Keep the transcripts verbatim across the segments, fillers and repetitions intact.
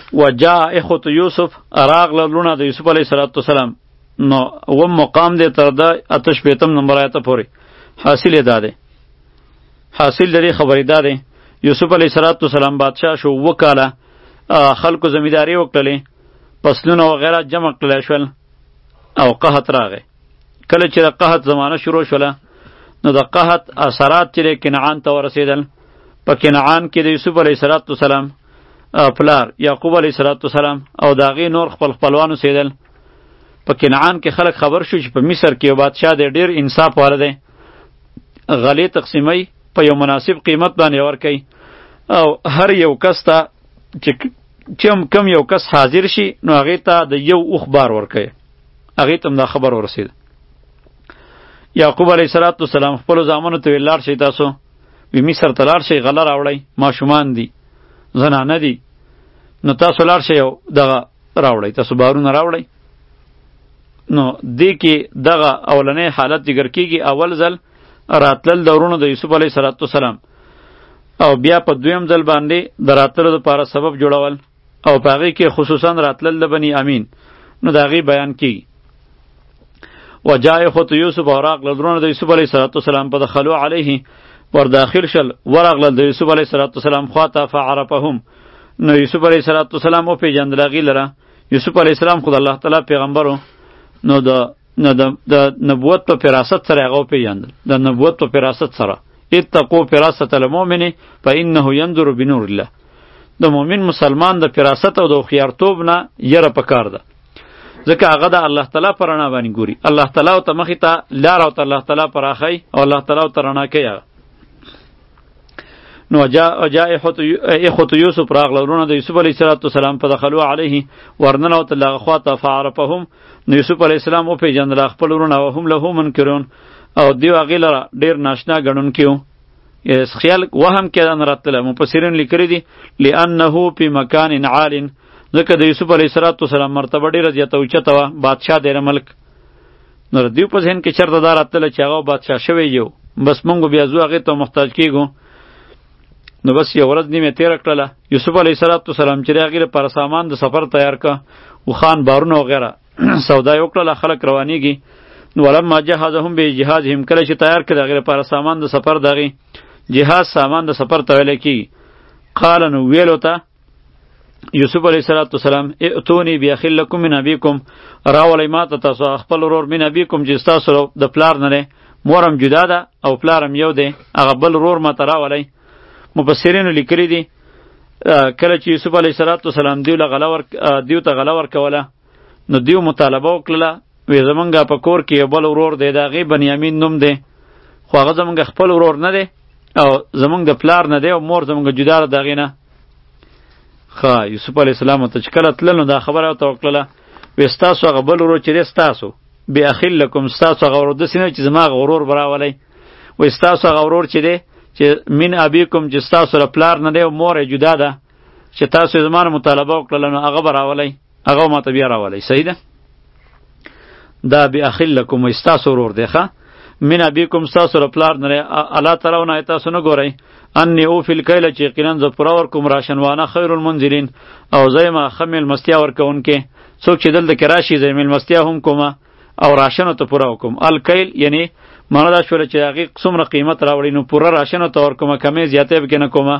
وجاء اخوة یوسف راغله لونه د یوسف علیه السلام. نو و مقام دی تر د اتش پیتم نمبر آیته پورې. حاصل یې دا دی حاصل دې خبرې دا دی یوسف علیه السلام بادشاه شو وکاله خلکو زمیداری وکړلې فصلونه وغیره جمع کړل شول او قحط راغی. کله چې د قحط زمانه شروع شوله نو د قحط اثرات چې کنعان ته ورسېدل. په کنعان کې د یوسف علیه السلام پلار یعقوب علیه السلام او د هغې نور خپل خپلوان اوسېدل. په کنعان کې خلک خبر شو چې په مصر کې یو بادشاه دی ډېر انصاف واله دی، غلې تقسیموي په یو مناسب قیمت باندې ورکوي او هر یو کس ته چې کم یو کس حاضر شي نو هغې ته د یو اوښ بار ورکوي. هغې ته هم دا خبر ورسېده. یعقوب علیه السلام خپلو زامنو ته ویل لاړ شئ تاسو وی مصر ته لاړ شئ غله راوړئ ماشومان دي زنانه دي نو تاسو لاړ شئ او دغه راوړئ تاسو بارونه راوړئ. نو دې کې دغه اولنی حالت ذکر کیږي اول ځل راتلل د ورونو د یوسف علیه السلام او بیا په دویم ځل باندې د راتللو دپاره سبب جوړول او په هغې کې خصوصا راتلل د بني امین نو د هغې بیان کیږي. وجاء اخوة یوسف او راغلل ورونه د یوسف علیه السلام په دخلوا علیه ور داخل شل ورغلل د یوسف علیه السلام خواته فعرفهم نو یوسف علیه السلام وپېژندل هغې لره. یوسف علیه السلام خو د الله تعالی پیغمبر و نو د نو د نبوت په فراست سره هغه وپېژندل. د نبوت په فراست سره اتقوا فراست المؤمن فانه ينظر بنور الله. د مؤمن مسلمان د فراست او د هوښیارتوب نه یره پکار ده ځکه هغه د الله تعالی په رڼا باندې ګوري. الله تعالی ورته مخې ته لاره ورته الله تعالی پراخوي او الله تعالی ورته رڼا کوي. نو جاء اخوة یوسف راغله ورونه د یوسف علیه السلام په دخلوا علیه ورننوتل هغه خواته فعرفهم نو یوسف علیه السلام وپېژندل خپل ورونه او هم له منکرون او دیو هغې لره ډېر ناشنا ګڼونکي وو. خیال وهم کې دا نه راتله. مفسرین لیکلي دي لانه فی مکان عال ځکه د یوسف علیه السلام مرتبه ډېره زیاته اوچته وه بادشاه دی رملک. نو د دیو په ذهن کې چېرته دا راتله چې هغه بادشاه شوی یو بس مونږ بیا ځو هغې ته محتاج کېږو. نو بس یو ورځ نیمه تیره کړله. یوسف علیه السلام چې د هغې لپاره سامان د سفر تیار که وخان بارونه وغیره سودا یې وکړله خلک روانېږي. نو ولما جهزهم بجهازهم کله چې تیار کړه د هغې لپاره سامان د سفر د هغې جهاز سامان د سفر ته ویلی کېږي. قال نو ویلو ته یوسف علیه السلام ائتونی بیاخل لکم من ابیکم راولئ ما ته تاسو خپل ورور من ابیکم چې ستاسو د پلار نه دی مورم جدا ده او پلارم یو دی هغه بل ورور ما ته راولئ. مفسرینو لیکلي دي کله چې یوسف علیه السلام دیو دیو ته غله ورکوله نو دیو مطالبه وکړله وی زمونږ په کور کې یو بل ورور دی د هغې بنیامین نوم دی خو هغه زمونږ خپل ورور نه دی او زمونږ د پلار نه دی او مور زمونږ جدا ده د هغې نه. ښه یوسف علیه السلام ته چې کله تلل نو دا خبره ورته وکړله وی ستاسو هغه بل ورور چې دی ستاسو بیاخل لکم ستاسو هغه ورور داسې نه چې زما هغه ورور به راولی وی ستاسو هغه ورور چې دی چې من ابیکم چې ستاسو له پلار نه دی او مور یې جدا ده چې تاسو یې زما نه مطالبه وکړله نو هغه به راولی هغه به ماته بیا راولی. صحیح ده دا بیاخل لکم وی ستاسو ورور دی. ښه من ابیکم ستاسو له پلار نه دی الله ترونه آی تاسو نه ګورئ انی اوفی الکیل چې یقینا زه پوره ورکوم راشنوانه خیر المنزلین او زه یم ښه میلمستیا ورکوونکې. څوک چې دلته کې راشي زه میلمستیا هم کومه او راشن ته پوره وکم. الکیل یعنی معنی دا شوله چې هغې څومره قیمت راوړي نو پوره راشن ته ورکومه کمې زیاتې پکې نه کومه.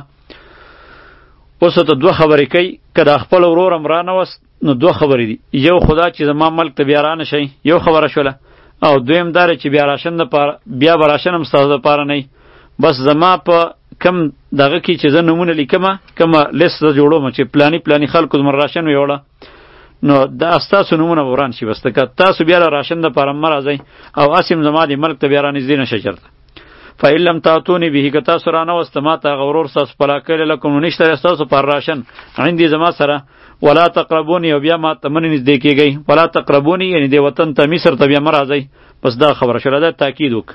اوس ته دوه خبرې کوي که د خپل ورور هم رانوست نو دوه خبرې دي. یو خدا چې زما ملک ته بیا رانه شئ یو خبره شوله او دویم دا چې بیا راشن دپاره بیا به راشن هم ستاسو دپاره نه بس زما په کم دغه کې چې زه نومونه لیکمه کومه لیست زه جوړوم چې پلانی پلانی خلکو زموږ راشن ویوړه نو دا ستاسو نومونه به وران شي. بس که تاسو بیا راشن دپاره مه راځئ او اسیم زما د ملک ته بیا رانږدې نه شئ چېرته. فإن لم تأتوني به که تاسو رانوسته ما ته هغه ورور ستاسو پلاکلی لکم نو نشته ستاسو پر راشن عندي زما سره ولا تقربوني او بیا ما ته منې نږدې کېږئ. ولا تقربوني یعنی دې وطن ته مصر ته بیا مه راځئ. بس دا خبره شوله دا تاکید وک.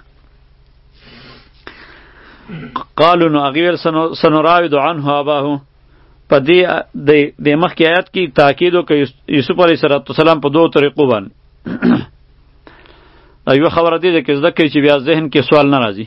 قالو نو هغې ویل سنراود عنه اباه په دې د مخکې آیات کې تاکید وکړه یوسف علیه السلام په دوو طریقو باندې. دا یوه خبره دې ده کې زده کړئ چې بیا ذهن کې سوال نه راځي.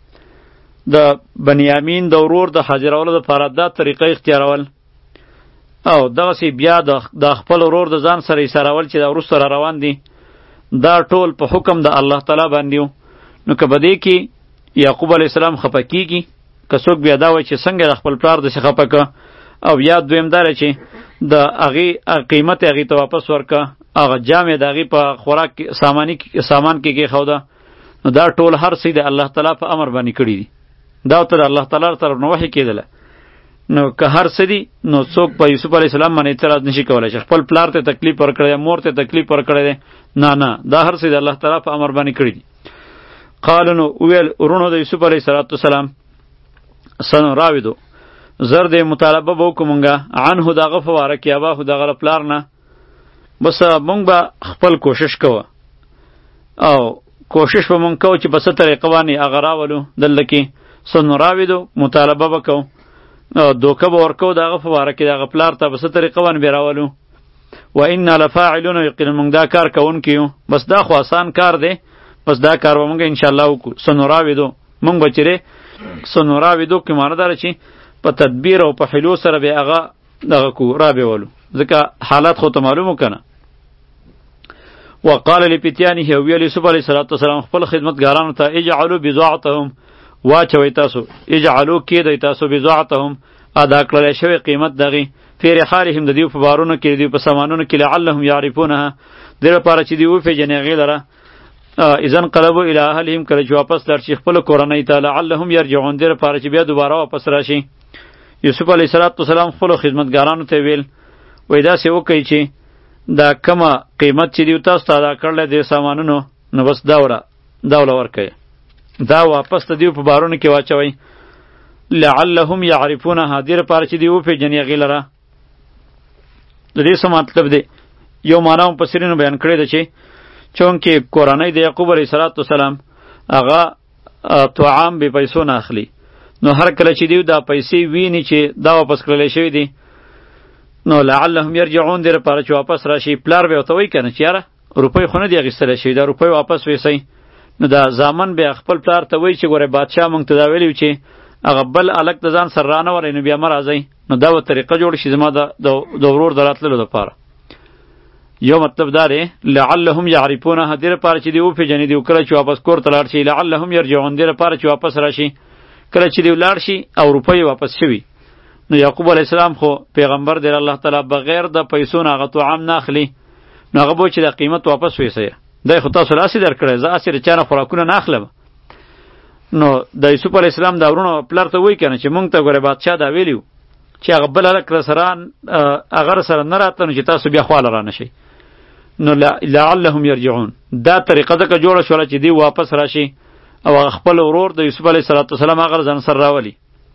د بنیامین د ورور د حاضرولو دپاره دا طریقه اختیارول او دغسې بیا د خپل ورور د ځان سره ایسارول چې دا وروسته را روان دي دا ټول په حکم د الله تعالی باندې و. نو که په دې کې یعقوب علیه السلام خفه کیږي، که څوک بیا دا وایي چې څنګه د خپل پلار داسې خفه که، او یا دویم دا چې د هغې قیمت یې هغې ته واپس ورکه، هغه جام یې د هغې په خوراک ساماني سامان کې کېښوده، نو دا ټول هر څه د الله تعالی په امر باندې کړي دي. دا ورته د الله تعالی طرف نه وحي کېدله. نو که هر څه دي نو څوک په یوسف علیه السلام باندې اعتراض نشي کولی چې خپل پلار ته تکلیف ورکړی دی، مور ته تکلیف ورکړی دی. نه نه، دا هر څه د الله تعالی په امر باندې کړي دي. قالو نو وویل ورونو د یوسف علیه السلام سنراودو زر دې مطالبه به وکړو مونږه عنه د هغه په باره کې اباهو د هغه پلار نه، بس مونږ به خپل کوشش کوو او کوشش به مونږ کوو چې په څه طریقه باندې هغه راولو دلته کې سنراودو مطالبه به کوو او دوکه به ورکوو د هغه په باره کې د هغه پلار ته په څه طریقه باندې به راولو. و انا لفاعلون، یقینا مونږ دا کار کوونکي یو. بس دا خو آسان کار دی، بس دا کار به مونږ انشاءالله وکړو. سنراودو مونږ به چیرې سنراودو کې معنی داره چې په تدبیر او په حلو سره به هغه دغه کو را بیولو، ځکه حالات خو ته معلومو کنه. وقال لفتيانه، ویل یوسف علیه السلام خپل خدمتګارانو ته اجعلوا بضاعتهم، واچوئ تاسو اجعلوا کیدئ تاسو بضاعتهم ادا کړلی شوی قیمت دغې فی رحالهم د دیو په بارونو کې د دیو په سامانونو کې لعلهم یعرفونها دې لپاره چې دوی وپېژني هغې لره اذا انقلبوا الی اهلهم کله چې واپس لاړ شي خپلو کورنۍ ته لعلهم یرجعون دې لپاره چې بیا دوباره واپس راشي. یوسف علیه السلام خپلو خدمتګارانو ته ویل وایي داسې وکئ چې دا کمه قیمت چې دیو تاسو ته ادا کړلی دې سامانونو نو بس دا وله دا وله ورکوئ، دا واپس د دیو په بارونو کې واچوئ لعلهم یعرفونها دې لپاره چې دوی وپېژني هغې لره. د دې څه مطلب دی؟ یو معنا مفسرینو بیان کړې ده چې چونکې کورنۍ د یعقوب علیه السلام هغه طعام بې پیسو نه اخلي، نو هر کله چې دوی دا پیسې ویني چې دا واپس کړلی شوي دي نو لعلهم یرجعون دې لپاره چې واپس راشي. پلار به ورته وایي که نه چې یاره روپۍ خو نه دي اخیستلی شوي، دا روپۍ واپس ویسئ. نو دا زامن بیا خپل پلار ته وایي چې ګوره بادشاه موږ ته دا ویلي چې هغه بل هلک د ځان سره رانه ورئ نو بیا مه راځئ. نو دا به طریقه جوړ شي زما د ورور د راتللو دپاره. یو مطلب دا دی لعلهم یعرفونها دې لپاره چې دوی وپېژني دوی کله چې واپس کور ته لاړ شي، لعلهم یرجعون دې لپاره چې واپس راشي کله چې دوی لاړ شي او روپۍ واپس شوي. نو یعقوب علیه السلام خو پیغمبر دی الله تعالی بغیر د پیسو نه هغه طعام نه اخلي، نو هغه به چې د قیمت واپس ویسئ. دی خو تاسو لاسې درکړی، زه هسې د چا نه خوراکونه نه اخلم. نو د یوسف علیه السلام دا ورونو پلار ته وایي که نه چې مونږ ته ګوره بادشاه دا ویلي و چې هغه بل هلک راسره هغه راسره نه راته نو چې تاسو بیا خواله رانه شئ. نو لعلهم یرجعون دا طریقه ځکه جوړه شوله چې دی واپس راشي او خپل ورور د یوسف علیه السلام هغه ځان سره راولي.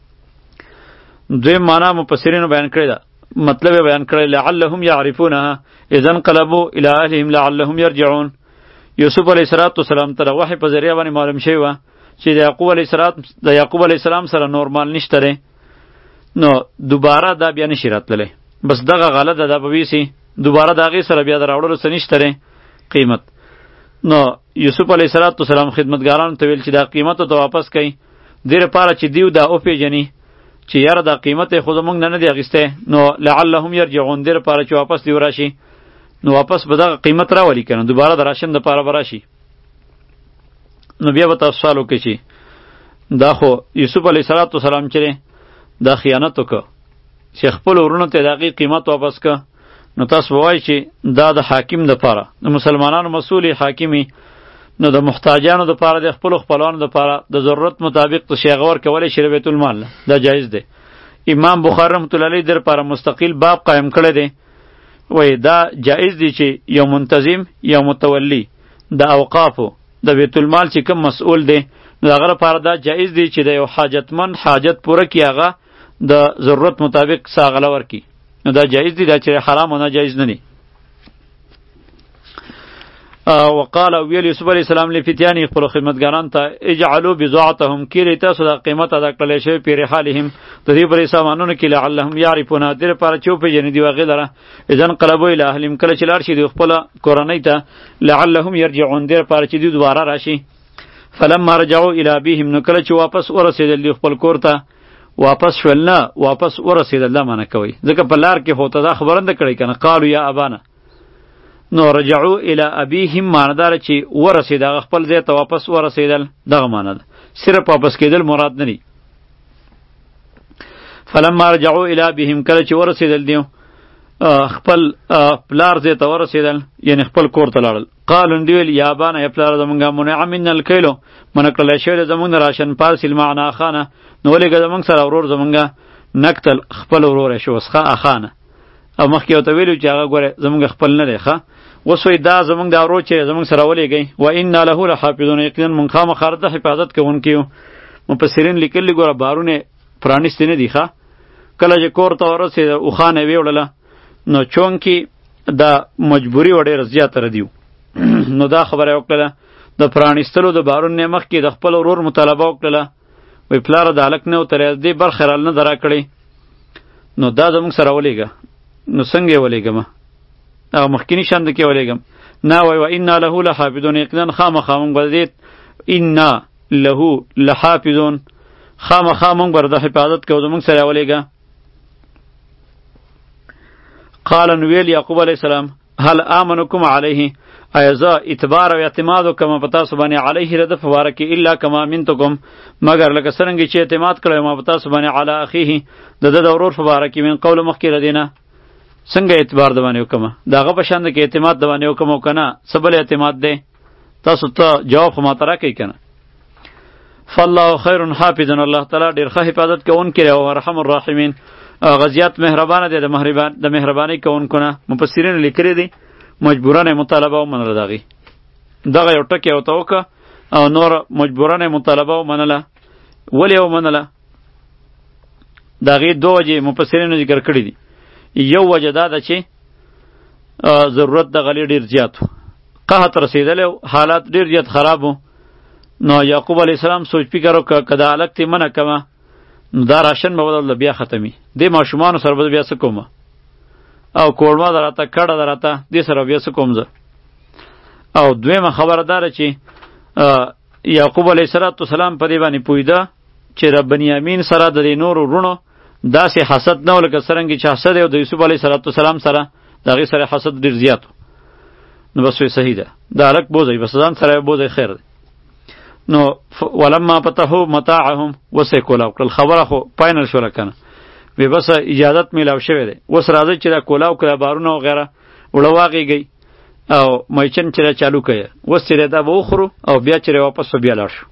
دویم معنا مفسرینو بیان کړې ده، مطلب بیان کړی لعلهم یعرفونها اذا انقلبوا الی اهلهم لعلهم یرجعون. یوسف علیه السلام ته د وحی په ذریعه باندې معلوم شوی وه چې د یعقوب علیه السلام د یعقوب علیه السلام سره نور مال نشته دی، نو دوباره دا بیا نشي راتللی، بس دغه غله ده دا به ویسي دوباره د هغې سره بیا د راوړلو څه نشته دی قیمت. نو یوسف علیه السلام خدمتګارانو ته ویل چې دا قیمت ته واپس کوي دې لپاره چې دیو دا وپېژني چې یاره دا قیمت یې خو زموږ نه نه دی اخیستی، نو لعلهم یرجعون دې لپاره چې واپس دیو راشي نو واپس به دغه قیمت راولي که نه دوباره د راشن دپاره به راشي. نو بیا به تاسو سوال وکړئ چې دا خو یوسف علیه السلام چې دی دا خیانت وکړه چې خپلو وروڼو ته د هغې قیمت واپس که، نو تاسو به وایئ چې دا د حاکم دپاره د مسلمانانو مسؤل حاکمي، نو د محتاجانو دپاره د خپلو خپلوانو دپاره د ضرورت مطابق څه شی هغه ورکولی شي د بیت المال نه، دا جایز دی. امام بخاري رحمت الله علیه دې لپاره مستقل باب قایم کړی دی، وایي دا جایز دی چې یو منتظم یا متولی د اوقافو د بیت المال چې کوم مسؤل دی نو هغه لپاره دا جایز دی چې د یو حاجتمند حاجت پوره کړي، هغه د ضرورت مطابق څه هغه ورکړي، نو دا جایز دی، دا چې حرام او ناجایز نه دی. وقال ویل یوسف علیه السلام لفتیانې خپلو خدمتګارانو ته اجعلوا بضاعتهم کیرئ تاسو دا قیمت ادا کړلی شوی پی رحالهم د دې پرې سامانونو کې لعلهم یعرفونها دې لپاره چې وپېژني دوی هغې لره اذا انقلبوا الی اهلهم کله چې لاړ شي دوی خپله کورنۍ ته لعلهم یرجعون دې لپاره چې دوی دوباره راشي. فلما رجعوا الی ابیهم نو کله چې واپس ورسېدل دوی خپل کور ته واپس شول نه واپس ورسېدل دا معنی کوي ځکه په لار کې خو ته دا خبره نه کړې کنه قالو یا ابانا نو رجعوا الی ابیهم معنی داره چې ورسېد هغه خپل ځای ته واپس ورسېدل دغه معنی ده صرف واپس کېدل مراد نه دي فلما رجعوا الی ابیهم کله چې ورسېدل دیو خپل پلار ځای ته ورسېدل یعنی خپل کور ته لاړل قالو دوی ویل یا ابانا یا پلار زمونږه منع منا الکیلو منع کړلی شوی زمونږ نه راشن پارسل معنا اخانه نو ولېږه زمونږ سره ورور زمونږه نقتل خپل ورور یې شو وسخه اخانه او مخکې ورته ویلو چې هغه ګوره زمونږ خپل نه دی ښه اوس وایي دا زمونږ دا ورور چې زمونږ سره ولېږئ و انا له لحافظون یقینا مونږ خامخا د حفاظت کوونکي یو مفسرین لیکلي ګوره بارونه پرانیستې نه دي ښه کله چې کور ته ورسېد اوښانه یې ویوړله نو چونکې دا مجبوري و ډېره زیاته ردیو نو دا خبره یې وکړله د پرانیستلو د بارون نه مخکې د خپل ورور مطالبه وکړله وایي پلاره د هلک نه وتلی دې برخې رال نه ده راکړې نو دا زموږ سره ولېږه نو څنګه یې ولېږمه هغه مخکیني شان د کې ولېږم نه وایي و انا له لحافظون یقینا خامخا موږ به دې انا له لحافظون خامخا موږ به د حفاظت کوو زموږ سره ولېږه قال نویل یعقوب علیه السلام هل آمنکم علیه ایا زه اعتبار او اعتماد وکم په تاسو باندې علیه رده په باره کې الا کما امنتکم مگر لکه څرنګه چې اعتماد کړی ما په تاسو باندې علی اخیه د ده د ورور په باره کې من قول مخکې ردینه څنګه اعتبار د باندې وکمه د هغه په شان د کې اعتماد د باندې وکم او که نه څه بل اعتماد دی تاسو ته جواب خو ماته راکوئ که نه فالله خیر حافظا الله تعالی ډېر ښه حفاظت کوونکی دی او ارحم الراحمین غزیات مهربانه دی د مهربان د مهربانۍ کوونکو نه مفسرین لیکلي دي مجبورانه مطالبه ومنله د هغې دغه یو ټکی ورته وکړه او نور مجبورانه مطالبه ومنله ولې ومنله د هغې دوه وجې مفسرینو ذکر کړي دي یو وجه دا ده چې ضرورت د غلې ډېر زیات و قحط رسېدلی و حالات ډېر زیات خراب و نو یعقوب علیه السلام سوچ فکر وکړه که د هلک تی منع کمه نو دا راشن به بدل بیا ختمي دې ماشومانو سره به بیا څه کومه او کورما در راته کډه در راته دې سره بیا څه کوم زه او دویمه خبره داره چې یعقوب علیه السلام په دې باندې پوهېده چې د بنیامین سره د دې نورو وروڼو داسې حسد نه و لکه څرنګه چې حسد یې د یوسف علیه السلام سره د هغې سره حسد ډېر زیات و نو بس وی صحیح ده د هلک بوځئ بس ځان سره یې بوځئ خیر دی نو ولما فتحوا متاعهم وسې کولاو کړل خبره خو فاینل شوله که نه وی بس اجازت میلاو شوی دی اوس راځئ چې دا کولاو کړه بارونه وغیره وړه واغېږئ او میچن چې را چالو کړه اوس چې دا به وخورو او بیا چې واپس به بیا لاړ شو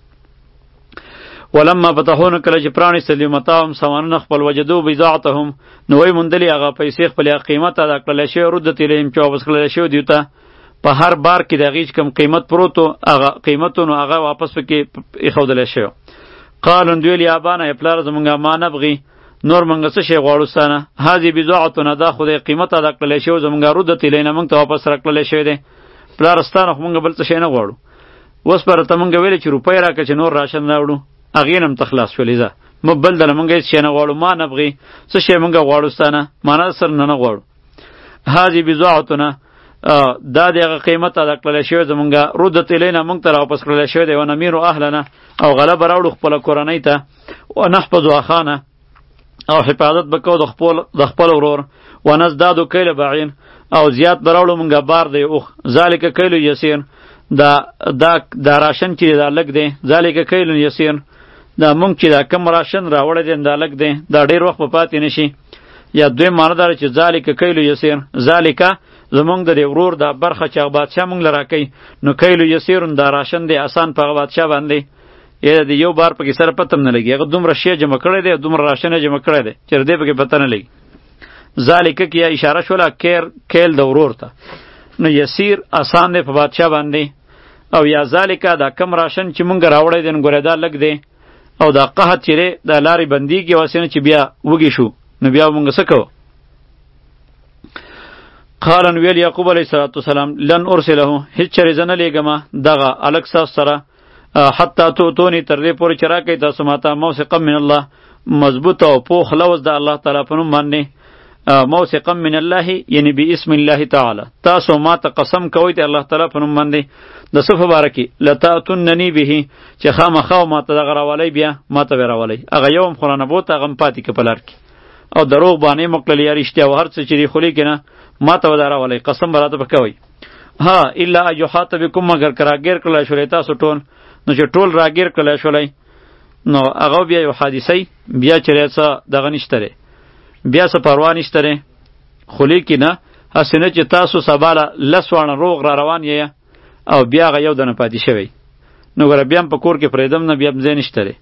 ولما فتحوا کله چې پرانیستل متاعهم سامانونه خپل وجدو بضاعتهم نو وی موندلې هغه پیسې خپلې قیمت ادا کړلی شوی ردت الیهم چې واپس کړلی شوی دوی ته په هر بار کې د هغې چې کوم قیمت پروت و هغه قیمت نو هغه واپس پکې ایښودلی شوی قالو دوی ویل یا ابانا یا پلاره زمونږه ما نبغي نور مونږ څه شی غواړو ستانه هذې بضاعتنا دا خو د قیمت ادا کړلی شوی زمونږه ردت الینا مونږ ته واپس راکړلی شوی دی پلاره ستانه خو مونږ بل څه شی نه غواړو اوس به راته مونږ ویلې چې روپۍ راکړه چې نور راشن راوړو هغې نه هم ته خلاص شولې ځه مه بل دله مونږ هېڅ شی نه غواړو ما نبغي څه شی مونږ غواړو ستانه معنا سر نه نه غواړو هذې بضاعتنا دا د هغه قیمت ادا کړلی شوی زمونږه ردت الینا مونږ ته راواپس کړلی شوی دی ونمیرو اهلنا او غلبه راوړو خپله کورنۍ ته ونحفظو اخانه او حفاظت به کوو د خپل ورور ونزدادو کیل بعین او زیات به راوړو مونږه بار دی اوښ ذالک کیلو یسیر دا دا دا راشن چې دا لږ دی ذالک کیلو یسیر دا مونږ چې دا کم راشن راوړی دی دا لږ دی دا ډېر وخت به پاتې نشي یا دویم معنی داره چې ذالک کیلو یسیر ذالک زمونږ د دې ورور دا برخه چې هغه بادشاه مونږ له راکوي نو کیلو یسیرون دا راشن دی آسان په هغه بادشاه باندې یا د یو بار پکې سره پته هم نه لګي هغه دومره شی جمع کړی دی دومره راشن یې جمع کړی دی چې د دې پکې پته نه لګي ذالک کې یا اشاره شوله کیر کیل د ورور ته نو یسیر آسان دی په بادشاه باندې او یا ذالک دا کم راشن چې مونږ راوړی دی نو ګورې دا لږ دی او دا قحط چې دی دا لارې بندېږي واسې نه چې بیا وږي شو نو بیا مونږ څه کوو قال ویل یعقوب علیه السلام لن ارسله هیڅ چرې زه نه لیږمه دغه هلک ستاسو سره حتی توتونی تر دې پورې چې راکوئ تاسو ماته موثقا من الله مضبوط او پوخ لوز د الله تعالی په نوم باندې موثقا من الله یعنی باسم الله تعالی تاسو ما ته قسم کوئ ته الله تعالی په نوم باندې د صف بارکی لتاتننی به چې خامخا ما ته دغه راولی بیا ما ته راولی هغه یوم خورانه بوت هغه پاتې کې پلار کی او دروغ باندې مقلل یا رښتیا او هر څه چې دی خلی کنه ما ته وداره ولی قسم براته پکوي ها الا یحاط بكم مگر کراګیر کله شولې تاسو ټول نو چې ټول راګیر کله شولې نو هغه بیا یو حادثه بیا چرېڅه دغه نشته بیا څه پروا نشته خلی کنه حسنه چې تاسو سباله لسوانه روغ را روان یې او بیا هغه یو دنه پاتې شوی نو ګره بیا په کور کې پرېدم نه بیا مزه نشته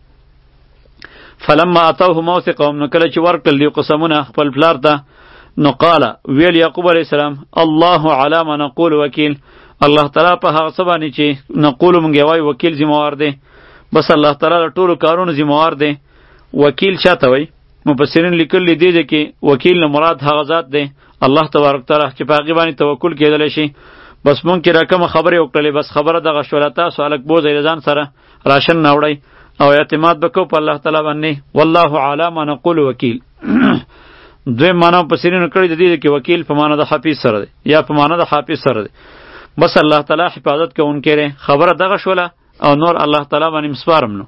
فلما اتوه موثقهم نو کله چې ورکړل دی قسمونه خپل پلار ته نو قال ویل یعقوب علیه السلام الله علی ما نقول وکیل الله تعالی په هغه څه باندې چې نقول مونږ وای وکیل ذمہوار دی بس الله تعالی له ټولو کارونو ذمہوار دی وکیل چاته وای مفسرین لیکلی دی چې وکیل نه مراد هغه ذات دی الله تبارک تعالی چې په هغه باندې توکل کېدلی شي بس مونږ کې رقم خبرې وکړلې بس خبره دغه شوله تاسو هلک بوځئ له ځان سره راشن نه وړئ او اعتماد بکو په الله تعالی باندې والله علی ما نقول وکیل دویم معنا مفسرینو کړی د دې کې وکیل په معنا د حافظ سره دی یا په معنا د حافظ سره دی بس الله تعالی حفاظت کوونکی دی خبره دغه شوله او نور الله تعالی باندې مسپارم نو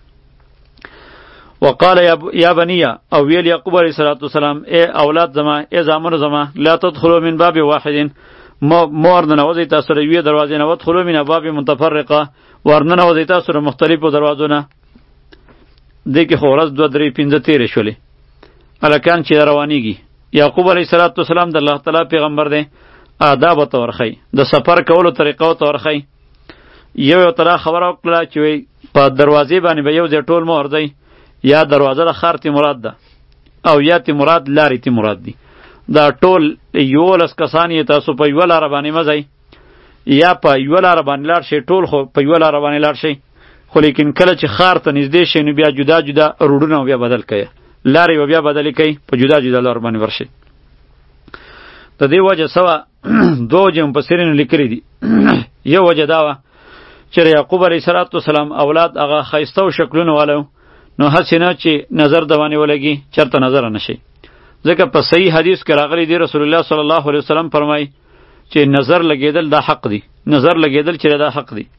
وقال یا بنی او ویل یعقوب علیه السلام ای اولاد زما ای زامن زما لا تدخلوا من باب واحد مور نه نوځي تاسو روي دروازې نه ودخلوا من ابواب متفرقه ورنه نوځي تاسو مختلفو دروازو نه دې کې خورز دوه درې پنځه تیرې شولې الکان چې روانیږي یعقوب علیه السلام د الله تعالی پیغمبر دی آداب ته ورخی د سفر کولو طریقو ته ورخی یو یو طرح خبره وکړه چې په دروازې باندې به یو ځای ټول مور دی یا دروازه د خار تی مراد ده او یا تی مراد لارې تی مراد دی دا ټول یولس کسان یې تاسو په یوه لاره باندې مه ځئ یا په یوه لاره باندې لاړ شئ ټول خو په یوه لاره باندې لاړ شئ خو لیکن کله چې ښار ته نږدې شئ نو بیا جدا جدا روډونه بیا بدل کړئ لارې به بیا بدلې کړئ په جدا جدا لار باندې ورشئ د دې وجه سوه دوه وجې مفسرینو لیکلي دي یو وجه دا وه چې یعقوب علیه السلام اولاد هغه ښایسته و شکلونه والا نو هسې نه چې نظر د باندې ولګي چېرته نظره نه شي ځکه په صحیح حدیث کې راغلی دی رسول الله صلی الله علیه وسلم فرمایي چې نظر لګېدل دا حق دی نظر لګېدل چې دا حق دی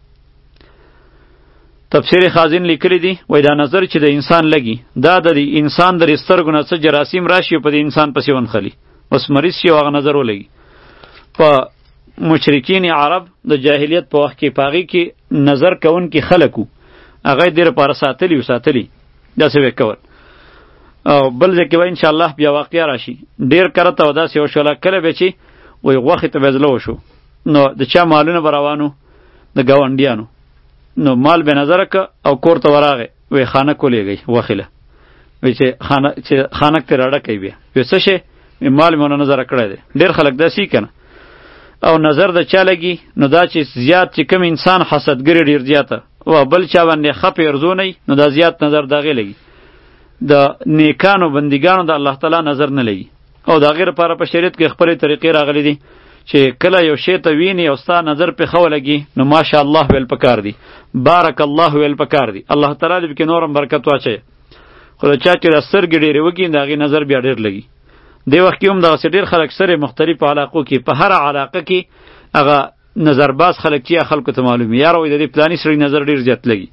تفسیر خازن لیکلی دی وای دا نظر چې د انسان لګي دا د انسان د سترګو نه څه جراثیم راشي په د انسان پسې ونخلي بس مریض شي هغه نظر ولګي په مشرکین عرب د جاهلیت په وخت کې په هغې کې نظر کوونکي خلک وو هغه یې دې لپاره ساتلي و ساتلي داسې به کول او بل ځای کې به انشاءالله بیا واقعه راشي ډېر کرته و داسې وشوله کله به چې وایي غوښې ته به زړه وشو نو د چا مالونه به روانو د ګاونډیانو نو مال به نظره که او کور ته ورغی وایي خانک ولېږئ غوښې له وایي چې خانک چې خانک ترې راډکوي بیا وایي څه شی مال مې ونه نظره کړی دی ډېر خلک داسې که نه او نظر د چا لګي نو دا چې زیات چې کم انسان حسدګري ډېر زیاته و بل چا باندې ښه پیرزونی نو دا زیات نظر د هغې لګي د نیکانو بندګانو د الله تعالی نظر نه لګي او د هغې لپاره په شریعت کې خپلې طریقې راغلي دي چې کله یو شی ته ویني او ستا نظر پې ښه ولګي نو ماشاء الله ویل پکار دي بارک الله ویل پکار دي الله تعالی دې پکې نورم برکت واچوي خو د چا چې د سترګې ډېرې وکړي د هغې نظر بیا ډېر لګي دې وخت کې هم دغسې ډېر خلک سره مختلفو علاقو کې په هره علاقه کې هغه نظرباز خلک چې خلکو ته معلوم وي یاره وایي د دې پلاني سړي نظر ډېر زیات لګي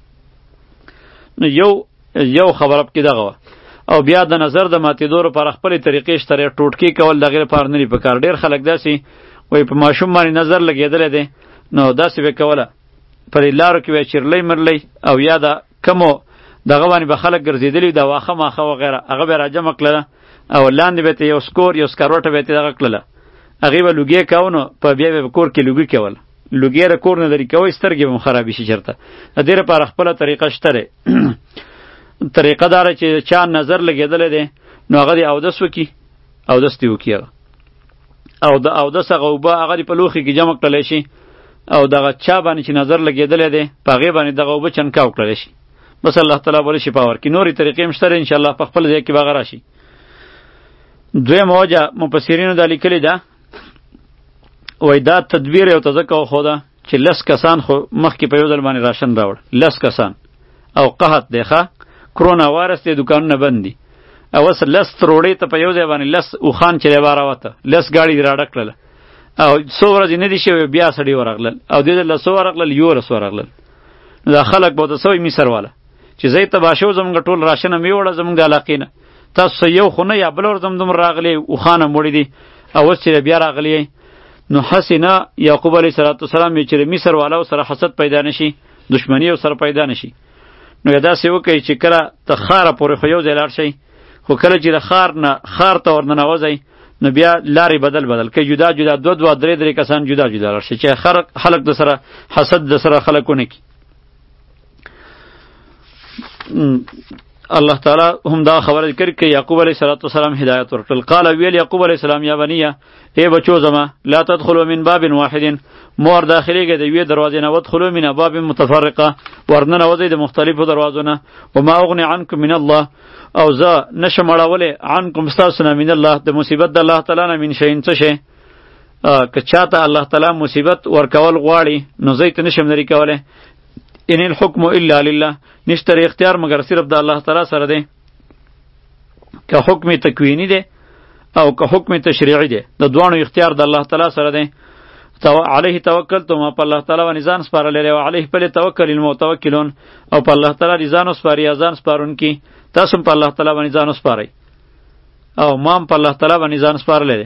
نو یو یو خبره پکې دغه وه او بیا د نظر د ماتېدو لپاره خپلې طریقې شته دی ټوټکې کول د هغې لپاره نه دي پکار ډېر خلک داسې وایي په ماشوم باندې نظر لګېدلی دی نو داسې به کوله په دې لارو کې به چیرلی مرلی او یا د کمو دغه باندې به خلک ګرځېدلي د واښه ماښه وغیره هغه به راجمع کړله او لاندې به ته یو سکور یو سکروټه به یې دغه کړله هغې به لوګې کوو نو په بیا به کور کې لوګي کول لوګې د کور نه لرې کوئ سترګې به هم خرابې شي چېرته د دې لپاره خپله طریقه شته دی طریقه داره چې چا نظر لګېدلی دی نو هغه دې اودس وکړي اودس دې وکړي هغه او د اودس هغه اوبه هغه دې په لوښي کې جمع کړلی شي او دغه چا باندې چې نظر لګېدلی دی په هغې باندې دغه اوبه چنکا وکړلی شي بس الله تعالی به شفا ورکړي نورې طریقې هم شته دی انشاءالله په خپل ځای کې به هغه راشي دویمه وجه مفسرینو دا لیکلې ده وای دا تدبیر یو ته ځکه وښوده چې لس کسان خو مخکې په یو ځل باندې راشن راوړ لس کسان او قحط دی ښه کرونا وایرس دی دوکانونه بند دي او وس لس تروړې ته په یو ځای باندې لس اوخان چې راوته لس گاډي راډک کړل او څو ورځې نه دي شوی بیا سړی ورغلل او دې له څو ورغلل یو رس ورغلل دا خلک به د سوی مصر والا چې زې تباشو زمونږ ټول راشن مې وړه زمونږ د علاقې نه تاسو یو خو نه یا بل ور زم دم راغلی او خانه موړي دي او اوس چې بیا راغلی نو حسنا یعقوب علیه السلام چې مصر والا سره حسد پیدا نشي دشمنی سره پیدا نشي نو یدا سی وکي چې کله ته خاره پورې خو یو ځای لاړ شي خو کله چې د خار نه خار ته ورننوځي نو بیا لارې بدل بدل کې جدا جدا دو دو درې درې کسان جدا جدا لاړ شي چې خلق خلق د سره حسد د سره خلقونه کی الله تعالی هم دا خبره ذکر کوي یعقوب علیه السلام هدایت ورکړل قال ویل یعقوب علیه السلام یا بنیه ای بچو زما لا تدخلوا من باب واحد مور داخليږي د وی دروازې نه ودخلوا من باب متفرقه ورننه وځي د مختلفو دروازو نه وما اغني عنكم من الله او زه نشم اړولې عنکم استاسنا من الله د مصیبت د الله تعالی نه من شین څه شي که چاته الله تعالی مصیبت ورکول غواړي نو زه ته نشم لري کوله ان الحكم الا لله نشتر اختیار مگر صرف د الله تعالی سره دی که حکم تکوینی دی او که حکم تشریعی دی د دوانو اختیار د الله تعالی سره دی تو علیه توکلت ما په الله تعالی باندې ځان سپارلې او علیه په توکل المتوکلون او په الله تعالی ځان سپاری ځان سپارون کی تاسو په الله تعالی باندې ځان سپاری او ما په الله تعالی باندې ځان سپارلې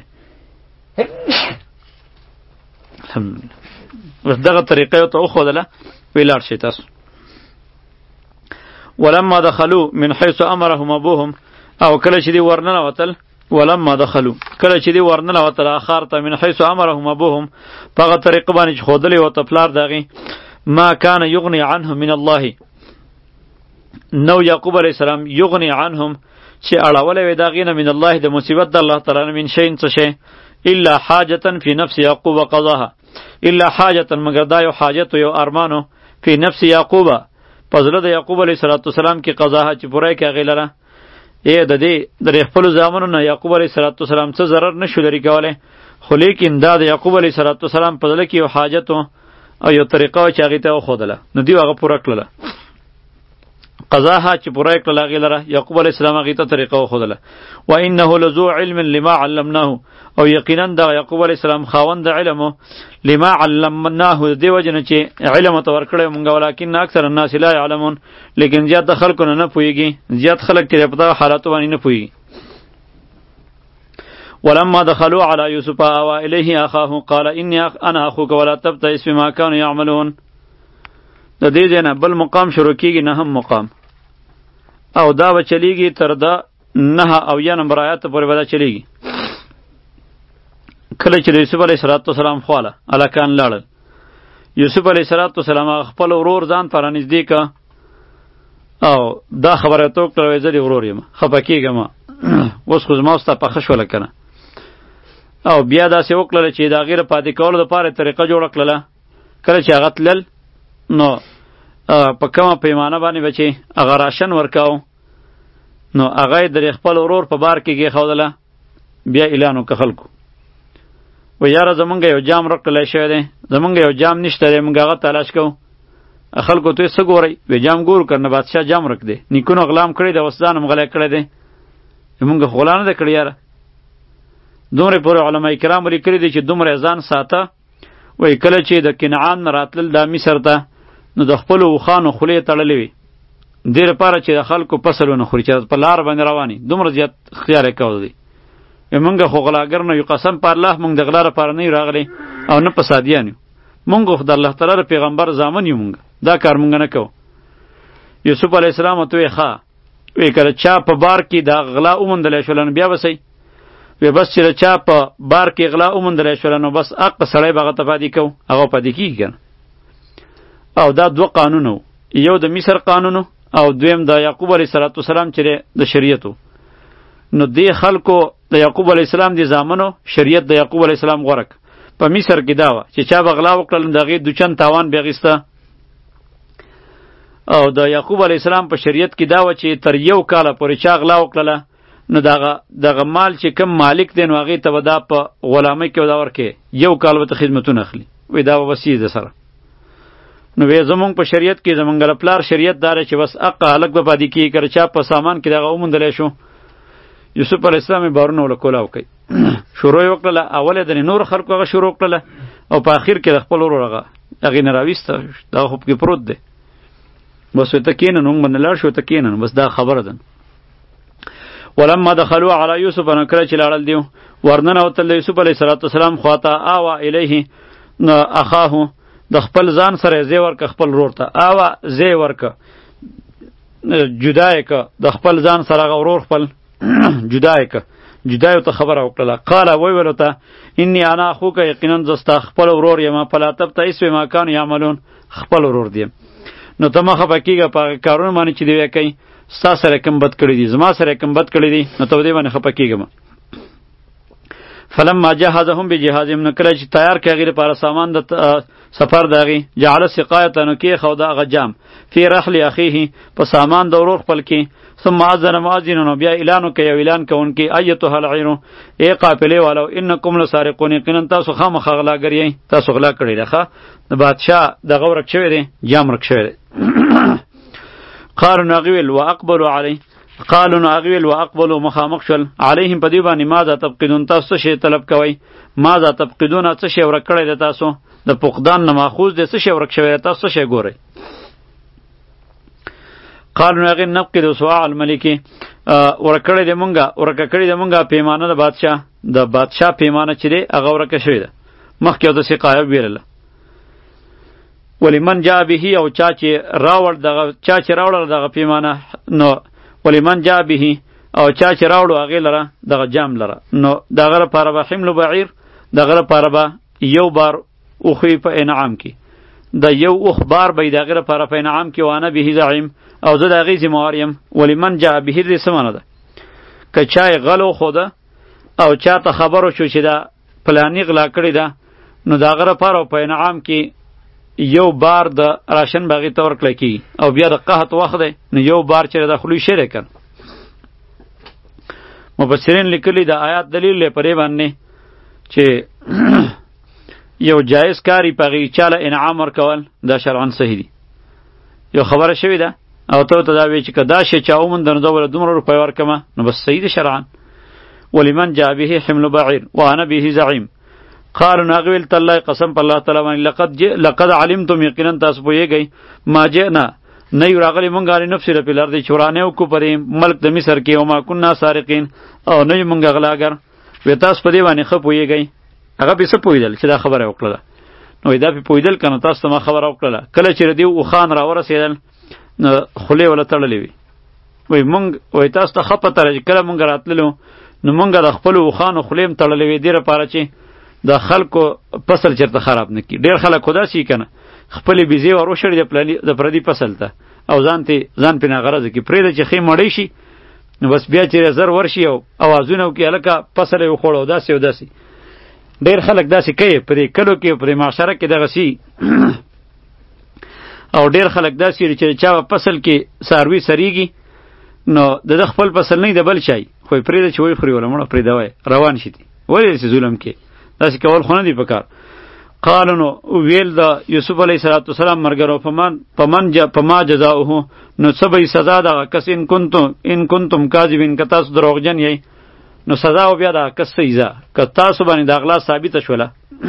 الحمدلله دغه طریقې ته خو دله ویلار شي تاسو ولما دخلوا من حيث امرهم ابوهم او کله چې دی ورننه وتل ولما دخلوا کله چې دی ورننه وتل اخر ته من حيث امرهم ابوهم په طریقه باندې خودلې او تپلار دغه ما کان یغنی عنهم من الله نو یعقوب علیه السلام یغنی عنهم چې اړولې وې دغه نه من الله د مصیبت د الله تعالی من شین څه شي الا حاجه فی نفس یعقوب قضاها الا حاجه مگر دا یو حاجت یو ارمانو فی نفس یعقوب پزله د یعقوب علیه السلام کې قضاها چې پوره کې غیلره ای د دې د خپل زامنو نه یعقوب علیه السلام څه ضرر نشو لري کوله خو لیکن دا د یعقوب علیه السلام پزله کې یو حاجت او یو طریقه چې هغه ته خودله نو دی هغه پوره کړله قضاها چې پوره کړله غیلره یعقوب علیه السلام هغه ته طریقه خودله و انه لذو علم لما علمناه او یقینا دا یعقوب علیه السلام خاوند علم لما علمناه دی وجنه چې علم تو ورکړی مونږ ولکن اکثر الناس لا يعلمون لیکن زیات خلک نه پويږي زیات خلک کې په حالات باندې نه پويږي ولما دخلوا على يوسف آوى إليه أخاه قال إني أنا أخوك ولا تبتئس بما كانوا يعملون د دې ځنه بل مقام شروع کیږي نه هم مقام او دا به چلیږي تر دا نه او یا نمبر آیات پورې به دا چلیږي کله چې یوسف علیه السلام خواله الکان لاړل یوسف علیه السلام خپل ورور ځان پر نږدې کا او دا خبره تو کړې زه دی ورور یم خپه کیږم اوس خو زما ستا پخه شوله کنه او بیا داسې وکړله چې د هغې د پاتې کولو دپاره طریقه جوړه کړله کله چې هغه تلل نو په کومه پیمانه باندې به چې هغه راشن ورکاو نو هغه یې د خپل ورور په بار کې کېښودله بیا اعلان وکړه خلکو و یاره زمونږ یو جام رکړلی شوی دی زمونږ یو جام نشته دی موږ هغه تلاش کوو خلکو ته یې څه ګورئ وی جام ګورو که نه بادشاه جام رک دی نیکونو غلام کړی دی اوس ځان هم غلی کړی دی مونږ خو غلا نه دی کړی یاره دومره پورې علما کرام لیکلي دي چې دومره ځان ساته وایي کله چې د کنعان نه راتلل دا مصر ته نو د خپلو اوښانو خولې یې تړلې وي دې لپاره چې د خلکو فصل ونه خوري چې په لار باندې رواني دومره زیات اختیار یې کول دی مونږ خو غلاګر نه یو قسم په الله مونږ د غلا لپاره نه یو راغلی او نه فسادیان یو مونږ خو د الله تعالی پیغمبر زامن یو مونږ دا کار مونږ نه کوو یوسف علیه السلام ته وی ښه وی کله چا په بار کې دا غلا وموندلی شول نو بیا بسی وی بس چې چا په بار کې غلا وموندلی شول نو بس حق سړی به هغه ته پاتې کوو هغه پاتې کېږي که نه او دا دوه قانون و یو د مصر قانون او دویم د یعقوب علیه السلام چې د شریعت نو دې خلکو د یعقوب علیه السلام دې زامنو شریعت د یعقوب علیه السلام غوره په مصر کې دا وه چې چا به غلا وکړل نو د هغې دوچند تاوان بې اخیسته او د یعقوب علیه السلام په شریعت کې دا وه چې تر یو کاله پورې چا غلا وکړله نو دغه دغه مال چې کم مالک دی نو هغې ته به دا په غلامۍ کې دا ورکې یو کال به ته خدمتونه اخلي وایي دا به وسیع ده سره نو وی زمونږ په شریعت کې زمونږ د پلار شریعت دا چې بس حق هلک به پاتې کېږي که چا په سامان کې دغه وموندلی شو یوسف علیه السلام بارونه ول کولاو کوي شروع وکړه اول د نور خلکو هغه شروع کړه او په اخر کې د خپل ورور هغه هغه نه راويسته دا خو کې پروت دی بس ته کینن موږ باندې لاړ شو ته کینن بس دا خبره ده ولما دخلوا على يوسف نکره چې لاړل دیو ورننه وتل یوسف علیه السلام خواته آوا الیه اخاه د خپل ځان سره زی ورک خپل ورور ته آوا زی ورک جدای ک د خپل ځان سره ورور خپل جدای ک جدای ته خبره وکړه قال وی ولته انی انا اخوک یقینا زستا خپل ورور یم فلا تبت ایس ما کان یعملون خپل ورور دی نو ته مخه پکېګه په کارونه باندې چې دی وکي ستا سره کم بد کړی دي زما سره کم بد کړی دي نو ته دې باندې خپکېږم فلما جهزهم بجهازهم نکله چې تیار کړي غیر لپاره سامان د سفر داغي جعل سقایت نو کې خو دا غجام فی رحل اخیه په سامان د ورور خپل کې ثم اذن مؤذن نو بیا اعلان کوي اعلان کوونکی ایتها العیر ای قافله والو انکم لسارقون یقینا تاسو خامخ غلا غری تاسو غلا کړی راخه د بادشاہ د غورک شوی دی جام رک شوی دی قالوا نغویل واقبلوا علی قالوا نغویل واقبلوا مخامخ شل علیهم په دی باندې ماذا تفقدون تاسو شی طلب کوي ماذا تفقدون څه شی ورک کړی تاسو د فقدان نه ماخوذ د څه شی ورک شوی تاسو شی ګورئ قالوا نغین نفقد سواع الملک ورکړی دی مونږه ورکه کړی دی مونږه پیمانه د بادشاہ د بادشاہ پیمانه چې دی هغه ورکه شوی ده مخکې د سقایه ویله ولمن جاء به او چا چې راوړ دغه چا چې راوړل دغه پیمانه نو ولمن جاء به او چا چې راوړو هغه لره دغه جام لره نو دغه لپاره به حمل بعیر دغه لپاره به یو بار اوخی په انعام کې د یو اوخ بار به دغه لپاره په انعام کې وانه به زعیم او زه دغه زمواریم ولمن جاء به دې سمانه ده که چا غلو خوده او چا ته خبرو شو چې دا پلانی غلا کړی ده نو دغه لپاره په انعام کې یو بار د راشن باغی تور کړی کی او بیا د قحط وخت دی نو یو بار چې د خلوی شری کړ مفسرین لیکلی د آیات دلیل لري پرې باندې چې یو جایز کاری پغی چاله انعام ورکول دا شرعاً صحیح دی یو خبره شوی ده او ته ته دا وی چې کدا شی چاومن درنه دوله دومره روپۍ ورکمه نو بس صحیح دی شرعاً ولمن جاء به حمل بعیر وانا به زعیم قالوا ناغویل تالله قسم په الله تعالی باندې لقد ج... لقد علمتم یقینا تاسو پوهیږئ ما جئنا نه یو راغلی مونږ غالي نفس په لار دی چورانه او کو پرې ملک د مصر کې او ما كنا سارقین او نه مونږ غلاګر و تاسو په دې باندې خو پوهیږئ هغه به څه پوهیدل چې دا خبره وکړه نو دا په پوهیدل کنه تاسو ما خبره وکړه کله چې دی او خان را ورسېدل نو خله ولا تړلې وي وای مونږ وای تاسو ته خپه تر کله مونږ راتللو نو مونږ د خپل او خان خلیم تړلې وي ډیره پاره چې د خلکو فصل چرته خراب نکي ډیر خلک خدا شي کنه خپل بيزي ورو شړي د پلاني د پردي فصل ته او ځان ته ځان پنه غرض کی پرې د چخې مړی شي نو بس بیا چې زر ورشي او اوازونه کې الکه فصل یو خوړو داسې او داسې ډیر خلک داسې کوي پرې کلو کې پرې معاشره کې دغه سي او ډیر خلک داسې چې چا فصل کې ساروي سریږي نو د خپل فصل نه د بل شي خو پرې د چوي خوري ولا مړه پرې دوای روان شي ولې چې ظلم کې داسې کول خو نه دی پکار قالو نو ویل د یوسف علیه السلام مرګرو پمان پمن ج پما جزاؤه نو سبې سزا ده کس ان کنتم ان کنتم کاذبین ک تاسو دروغجن یی نو سزا او بیا ده کس سیزا ک تاسو باندې د اغلا ثابت شوله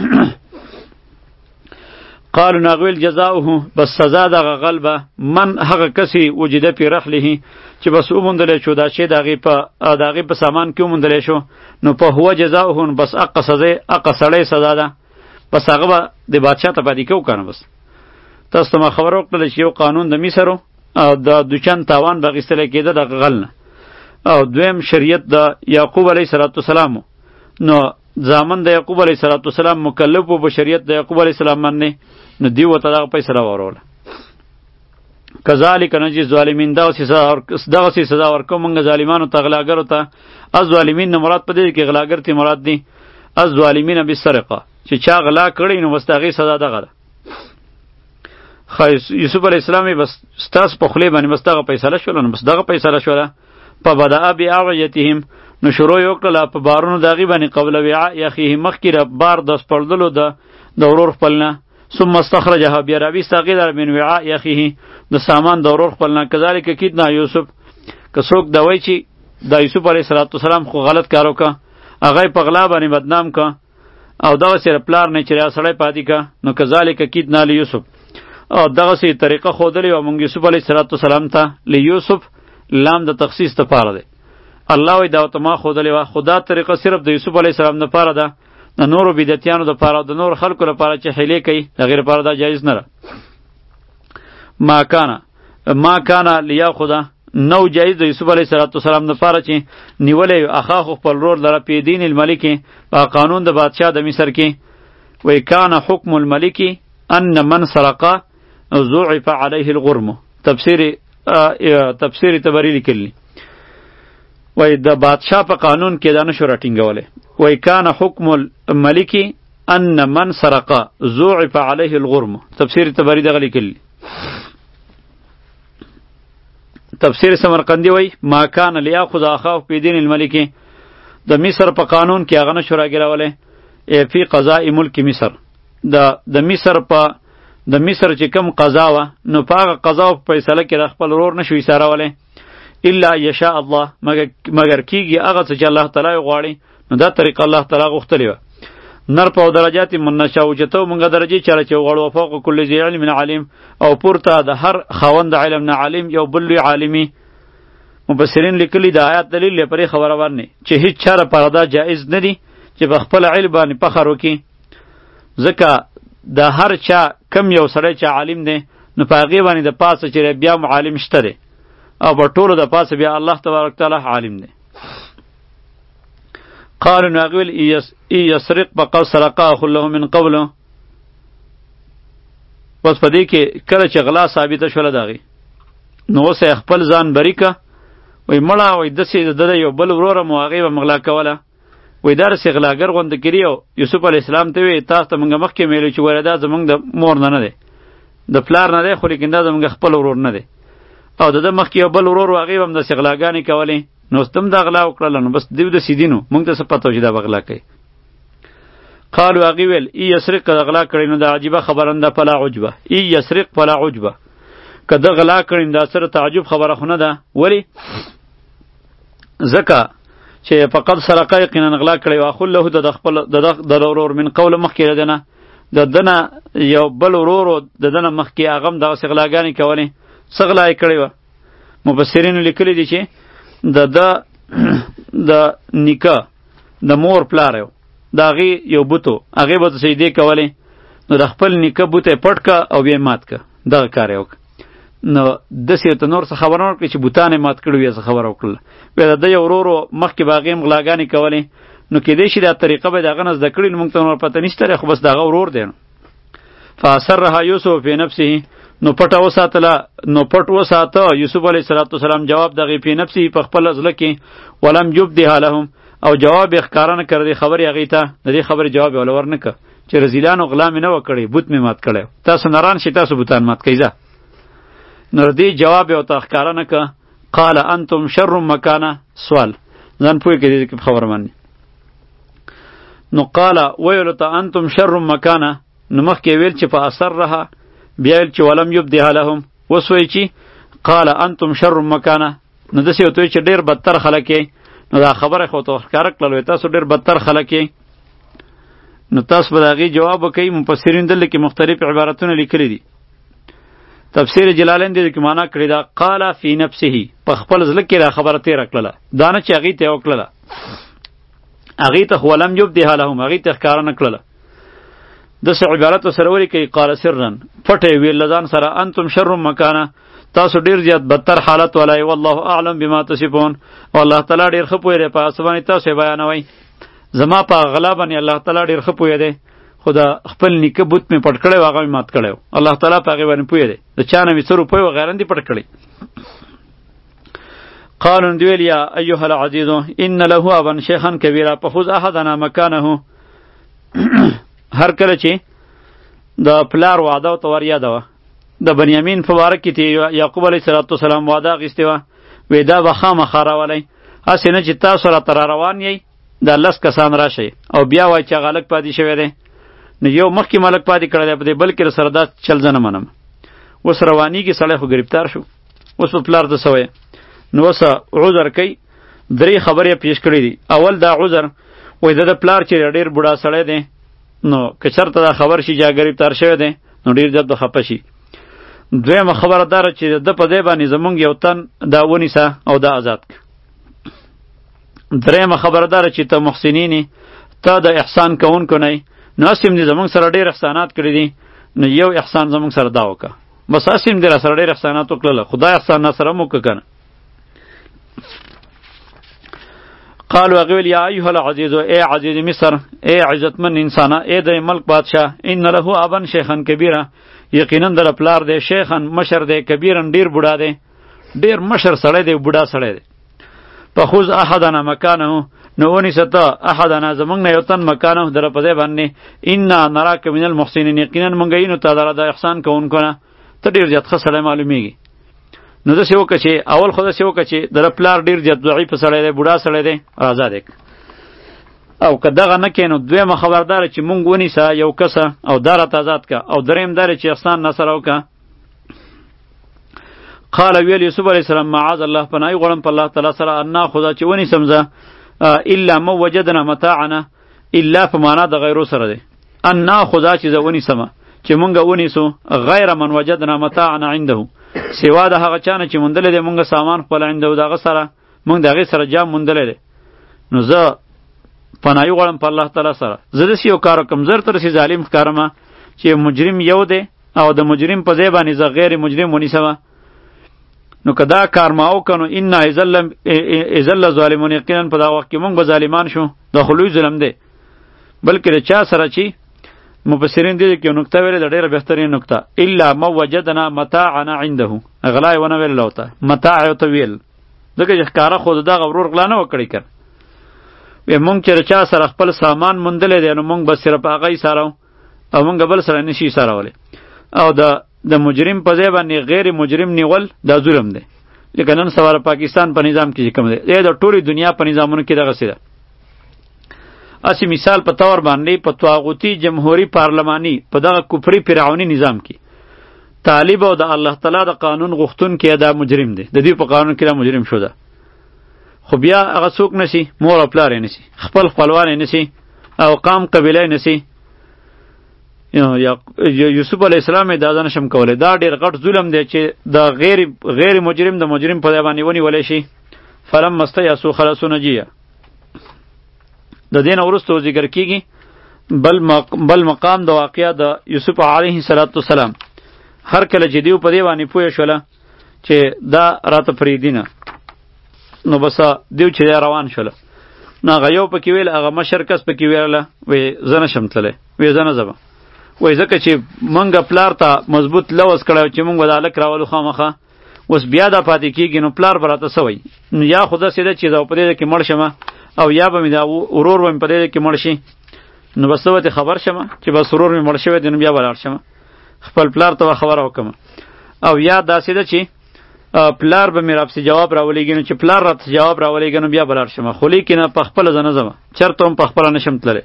قالو نغویل جزاؤه بس سزا ده غلبه من هغه کسی وجده پی رحله چې بس اومندل شو دا شی دغه په دغه په سامان کې اومندل شو نو په هو جزاؤه بس اق سزا اق سړی سزا ده بس هغه د بادشاہ ته پدې کو کنه بس تاسو ما خبر وکړل چې یو قانون د مصر او د دوچن تاوان بغیستل کېده د غلنه او دویم شریعت د یعقوب علیه السلام نو زامن د یعقوب علیه السلام مکلف په شریعت د یعقوب علیه السلام باندې نو دی وته دغه پیسې راوړل کذالک نجی ظالمین دا سزا اور دغه سزا ورکو مونږ ظالمانو ته غلاګرو ته از ظالمین نه مراد پدې کې غلاګر ته مراد دي از ظالمین بالسرقه چې چا غلا کړی نو واستغی سزا دغه ده خو یوسف علیه السلام بس ستاس په خلی باندې بس دغه پیسې شول نو بس دغه پیسې شول په بدأ بیاعیتهم نو شروع وکړه په بارونو دغه باندې قبل وعاء اخیه مخکره بار د سپړدلو د دورور خپلنه ثم استخرجها بیراوی ساقیدر من وعاء اخیه د سامان دورور خپلنه کذالک کیدنا یوسف که څوک دوی چې دا یوسف علیه السلام خو غلط کار وکړه، هغه په غلا باندې بدنام کا او دغه سره پلار نه چې سړی پاتې کا. نو کذالک کیدنا لیوسف، او دغه سي طریقه خودلې او موږ یوسف علیه السلام ته لیوسف لام د تخصیص ته پاره ده. الله وی دا ته ما خودلې وا، خدا طریقه صرف د یوسف علیه السلام نه پاره ده، د نورو بدعتیانو د پاره، د نور خلکو لپاره چې حیلې کوي د غیر پاره دا جایز نه ده. ما کانا ما کانا لیا خدا نو جایز د یوسف علیه السلام د پاره چې نیولې اخا خو خپل رور لره په دین الملک په قانون د بادشاه د مصر کې. وی کان حکم الملک ان من سرق ضعف عليه الغرم. تفسیر تفسیر تبری لیکلی وی د بادشاه په قانون کې دا نشو راټینګولې. وی کان حکم الملک ان من سرق ضعف عليه الغرم. تفسیر تبری دغه لیکلی. تفسیر سمرقندی وی ما کان لیاخذ اخاه فی دین الملک، د مصر په قانون کې هغه نشو راګراولې فی قضاء ملک مصر، د د مصر په د مصر چې کم قضا و نو په هغه قضا په فیصله کې خپل رور نشو ایثارولې الا یشاء الله، مگر مگر کیږي هغه چې الله تعالی غواړي. نو دا طریقه الله تعالی غوښتلی و. نر په درجات من نشاو چته مونږه درجه چاله چې غواړو فوق کل ذی علم علیم، او پورته د هر خوند علم نه عالم یو بل عالمی. مفسرین لیکلی د آیات دلیل لپاره خبره ورنه چې هیڅ چاره پردا جایز نه دی چې په خپل علم باندې فخر وکي، ځکه د هر چا کم یو سړی چې عالم دی نو په هغې باندې د پاسه چې بیا معالم شته دی، او په ټولو د پاسه بیا الله تبارک تعالی عالم دی. قالوا ناغویل ای یسرق فقد سرق اخ له من قبل. پس په دې کې کله چې غلا ثابته شوله داغي نو اوس خپل ځان بری که وی مړه وی داسې د یو بل وروره مو هغې به مغلا کوله. وی داسې غلاګر غونده کړي او یوسف علیه السلام ته وی تاسو ته موږ مخکې ویلو چې ویره دا زموږ د مور نه نه دی، د پلار نه دی، خو لیکن دا زموږ خپل ورور نه دی، او د ده مخکې یو بل ورور و هغې به هم داسې غلاګانې کولې. نو ستم دا غلا وکړله نو بس دیو د سیدینو مونږ ته څه پته و چې دا به غلا کوي. قالو هغې ویل ای یسرق که د غلا کړی نو دا عجیبه خبره ده فلا عجبه، ای یسرق فلا عجبه، که ده غلا کړی نو دا سره تعجب خبره خو نه ده. ولې؟ ځکه چې فقط سرقه یقینا غلا کړی و اخو له د خپل د ورور من قول مخکې د نه د دنه یو بل ورور د دنه مخکې هغه هم دغسې غلاګانې کولې. څه غلا یې کړې وه؟ مفسرینو لیکلي دي چې د د د نیکه د مور پلار یو د هغې یو بوتو هغې به ته سجدې کولې، نو د خپل نیکه بوت یې پټ که او بیا یې مات که، دغه کار یې وکړه. نو داسې ورته نور څه خبره ونه کړې چې بوتان یې مات کړي وي څه خبره وکړله. بیا د ده یو ورورو مخکې به هغې هم غلاګانې کولې، نو کیدای شي دا طریقه به د هغه نه زده کړي، نو موږ ته نور پته نشته دی، خو بس د هغه ورور دی. نو فاسرها یوسف فی نفسه، نو پټه وساتله، نو پټ وساته یوسف علیه السلام جواب دغې فی نفسه په خپل زړه کې، ولم یبدها لهم، او جواب یې ښکاره نه کړ دې خبرې هغې ته، د دې خبرې جواب یې وله ورنه که چې رزیلانو غلا مې نه وه کړې، بوت مې مات کړی، تاسو نران شئ تاسو بوتان مات کوئ ځه. نو دې جواب یې ورته ښکاره نه که. قال انتم شر مکانه، سوال ځان پوه کړئ دې خبره باندې. نو قال ویلو ته انتم شر مکانه، نو مخکې ویل چې په اثرها، بیا ویل چې ولم یبدها لهم، اوس وایي چې قال انتم شر مکانه، نو داسې ورته وایي چې ډېر بدتر خلک یې. نو دا خبره خو ته ښکاره کړل تاسو ډېر بدتر خلک یې. نو تاسو به د هغې جواب وکئ. مفسرین دلته کې مختلف عبارتونه لیکلي دي. تفسیر جلالین دې کې معنا کړې ده قال فی نفسه، په خپل زړه کې دا خبره تېره کړله، دا نه چې هغې ته یې وکړله، هغې ته خو ولم یبدها لهم، هغې ته یې ښکاره نه کړله. داسې عبارت سره ولیکئ قال سرا، پټه یې ویل له ځان سره انتم شر مکانه، تاسو ډیر زیات بدتر حالت ولای، والله اعلم بما تصفون، او الله تعالی ډیر ښه پوهیږي په هغه څه باندې تاسو یې بیانوئ. زما په غلا باندې الله تعالی ډیر ښه پوهیږي، خو د خپل نیکه بوت مې پټ کړی و هغه مې مات کړی و، الله تعالی په هغې باندې پوهیږي، د چا نه مې څه روپۍ وغیره دي پټ کړی. قالوا دویل یا ایها العزیز ان له ابا شیخا کبیرا فخذ احدنا مکانه. هر کله چې د پلار وعده ورته ور یاده وه، د بنیامین په باره کې ته یعقوب علیه السلام وعده اخیستې وه، وی دا به خامخا راولئ، هسې نه چې تاسو راته را روان یئ دا لس کسان راشئ او بیا وایي چې هغه هلک پاتې شوی دی، نو یو مخکې ملک پاتې کړی دی په دې بل کې سره دا چل زه نه منم. اوس روانېږي سړی خو ګرفتار شو، اوس په پلار ته څه وایه، نو اوس عذر کوي درې خبرې پیش کړې دي. اول دا عذر وای د پلار چې ډیر بوډا سړی دی نو که چېرته دا خبر شي چې ګریفتار شوی دی نو ډیر زیات به خفه شي. دویمه خبره داره چې د په دی باندې زمونږ یو تن دا ونیسه او دا آزاد که. دریمه خبره داره چې ته محسنینی ته د احسان کوونکو نه نو اسیم دې زمونږ سره ډیر احسانات کړي دي نو یو احسان زمونږ سره دا وکړه بس اسیم دې را سره ډیر احسانات وکړله خدای احسان نه سره مو وکړه کنه. قالوا اغویل یا ایها العزیز ای عزیز مصر ای عزتمن انسانا ای د ملک بادشاه ان له ابن شیخن کبیره یقینا در پلار دی شیخن مشر دی کبیرن ډیر بوډا دی ډیر مشر سړی دی بوډا سړی دی. فخذ احدنا مکانه نو ونیسته احدنا زمونږ نه یو تن مکانه در په ځای باندې انا نراک من المحسنین یقینا مونږ یې نو تا دره د احسان کوونکو نه ته ډیر زیات ښه سړی معلومیږي. نو داسې وکړه چې اول خو داسې وکړه چې در پلار ډیر زیات ضعیف سړی دی بوډا سړی دی آزاد یې او که دغه نه کې نو دویمه خبرداره چې مونږ ونیسه یو کسه او دا راته آزاد که او دریم داره چې احسان نه سره وکړه. قال ویل یوسف علیه السلام معاذ الله پناهی غواړم په الله تعالی سره ان ناخذ چې ونیسم زه الا ما وجدنا متاعنا الا په معنا د غیرو سره دی ان ناخذ چې زه ونیسم چې مونږ ونیسو غیر من وجدنا متاعنا عنده سوا د هغه چانه چې مونږ دلې مونږ سامان خپل عنده دغه سره مونږ دغه سره جام مونږ دلې نو زه پناهی غواړم په الله تعالی سره زه داسې یو کار وکړم زر تر سي ظالم ښکارمه چې مجرم یو دی او د مجرم په ځای باندې زه غیر مجرم ونیسم نو که دا کار ما وکنو انا اذل ظالمون یقینا په دا وخت کې مونږ به ظالمان شو دا خو لوی ظلم دی. بلکې د چا سره چې مفسرین دي کې نقطه ویلې د ډیره بهترین نقطه الا ما وجدنا متاعنا عنده غلای ونه ویل لوته متاع یو ته ویل دغه ښکارا خود دا غرور غلا نه وکړي کړ وی مونږ چې چا سره خپل سامان مندلې دی نو مونږ به صرف هغه یې سره او مونږ بل سره نشي سره ولې او د د مجرم په ځای باندې غیر مجرم نیول دا ظلم دی. لکه نن سوار پاکستان په نظام کې کوم دی دا د ټولي دنیا په نظامونو کې دغه څه ده. اسی مثال په تور باندې په طاغوتی جمهوریت پارلمانی په دغه کفري فرعونی نظام کې طالب او د الله تعالی د قانون غوښتون کې دا مجرم دی د دې په قانون کې دا مجرم شو ده خو بیا هغه څوک نشي مور او پلار نشي خپل خپلوان نشي او قام قبیله نشي یوسف علیه السلام دا ځان شم کولای دا ډیر غټ ظلم دی چې د غیر غیر مجرم د مجرم په ځای باندې ونیولای شي. فلم مستیاسو خلاصو نجیه د دین ورستو ذکر کیږي بل بل مقام د واقعیا د یوسف علیه السلام هر کله چې دیو په دی باندې پوه شوله چې دا راته فریدینه نو بس دیو چې روان شوله نو هغه یو پکې ویل هغه مشر کس پکې ویله وی زنه شم تللی وی زنه زبه وای ځکه چې مونږ پلار ته مضبوط لوز کړو چې مونږ د الک راولو خامخه اوس بیا دا پاتې کیږي نو پلار براته سوی نو یا خدا سیده چې دا په دې کې مړ شمه او یا به مې دا ورور وم په دې کې مړ شي نو بس ته خبر شمه چې بس ورور مې مړ شوی دی نو بیا ولاړ شمه خپل پلار ته خبر وکم او یا دا سیده چې پلار به مې راپسې جواب راولېږي نو چې پلار راته جواب راولېږي نو بیا ولاړ شمه خو لیکن په خپل ځنه زما چرته هم په خپل نشم تللی.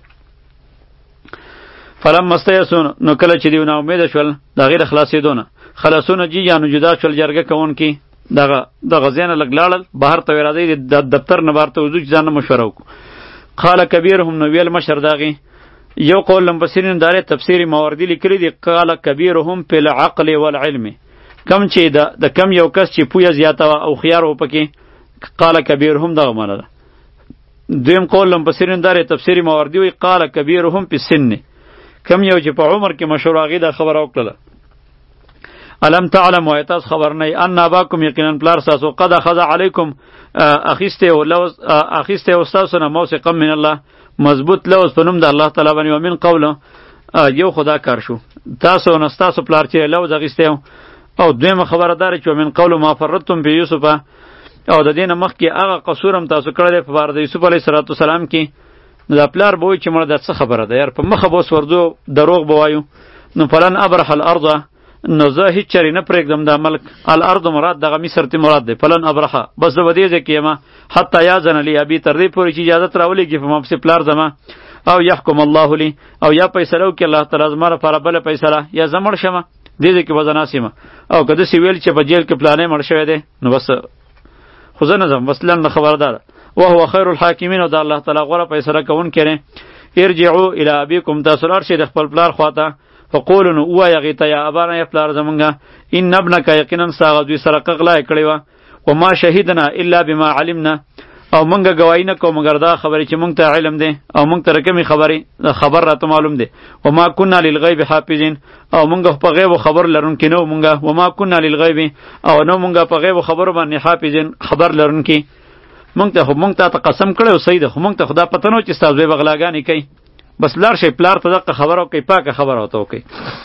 فلم مستیسون نو کله چې دیو نا امید شول دا غیر خلاصېدونه خلاصونه جی یانو جدا شول جرګه کوون کی دغه دغه زینه لګلاړل بهر ته راځي د دفتر نه بارته وځو چې ځان مشوره وکړو. قال کبیرهم نو ویل مشر داغي یو قول لمبسرین داره تفسیری ماوردی لیکلی دی قال کبیرهم فی العقل والعلم کم چې د د کم یو کس چې پویا زیاته او خيار و پکې قال کبیرهم دغه معنا ده. دویم قول لمبسرین داره تفسیری ماوردی وی قال کبیرهم فی السن کم یو چې په عمر کې مشهور هغه دا خبر وکړه. الم تعلم و ایتاس خبر نه ان اباکم یقینا پلار ساسو قد اخذ علیکم اخیسته او لوز اخیسته او استاسونه موثقا من الله مضبوط لوز په نوم د الله تعالی باندې ومن قوله یو خدا کار شو تاسو نستاسو پلار چې لوز اخیسته او دویمه خبردار چې ومن قوله ما فرتم فی یوسف او د دینه مخ کې هغه قصورم تاسو کړل په بار د یوسف علیه السلام کې نو دا پلار به وایي چې مړه دا څه خبره ده یار په مخه به اوس ورځو دروغ به وایو نو فلن ابرح الارض نو زه هیڅ چرې نه پرېږدم دا ملک الارض مراد دغه مصر تی مراد دی فلن ابرحه بس زه به دې ځای کې یم حتی یاذن لی ابي تر دې پورې چې اجازت راولېږي په ما پسې پلار زما او یحکم الله لی او یا فیصله وکړي الله تعالی زما لپاره بله فیصله یا زه مړ شمه دې ځای کې به زه ناست یم او که داسې ویل چې په جیل کې پلانې مړ شوی دی نو بس خو زه نه ځم بس لنډه خبره ده وهو خیر الحاکمین او د الله تعالی غوره فیصله کوونکی دی. ارجعوا الی ابیکم، تاسو لاړ شئ د خپل پلار خواته. فقولوا نو ووایه هغې ته یا ابانا یا پلار زمونږه ان ابنک یقینا ستا هغه دوی سره غلا یې کړې وه. وما شهدنا الا بما علمنا، او مونږه ګواهي نه کوو مګر دا خبرې چې مونږ ته علم دی او مونږ ته رقمي خبرې خبر راته معلوم دی. وما كنا للغیب حافظین، او مونږ په غیب خبر لرونکي نه مونږه. وما كنا للغیب، او نو مونږه په غیب خبر باندې حافظین خبر لرونکي. مونږ ته مونږ ته قسم کړو سید، خو مونږ ته خدا پته نو چې تاسو به بغلاګانی کوي. بس لاړ شي پلار ته دغه خبر او کوي، پاکه خبر او ته کوي.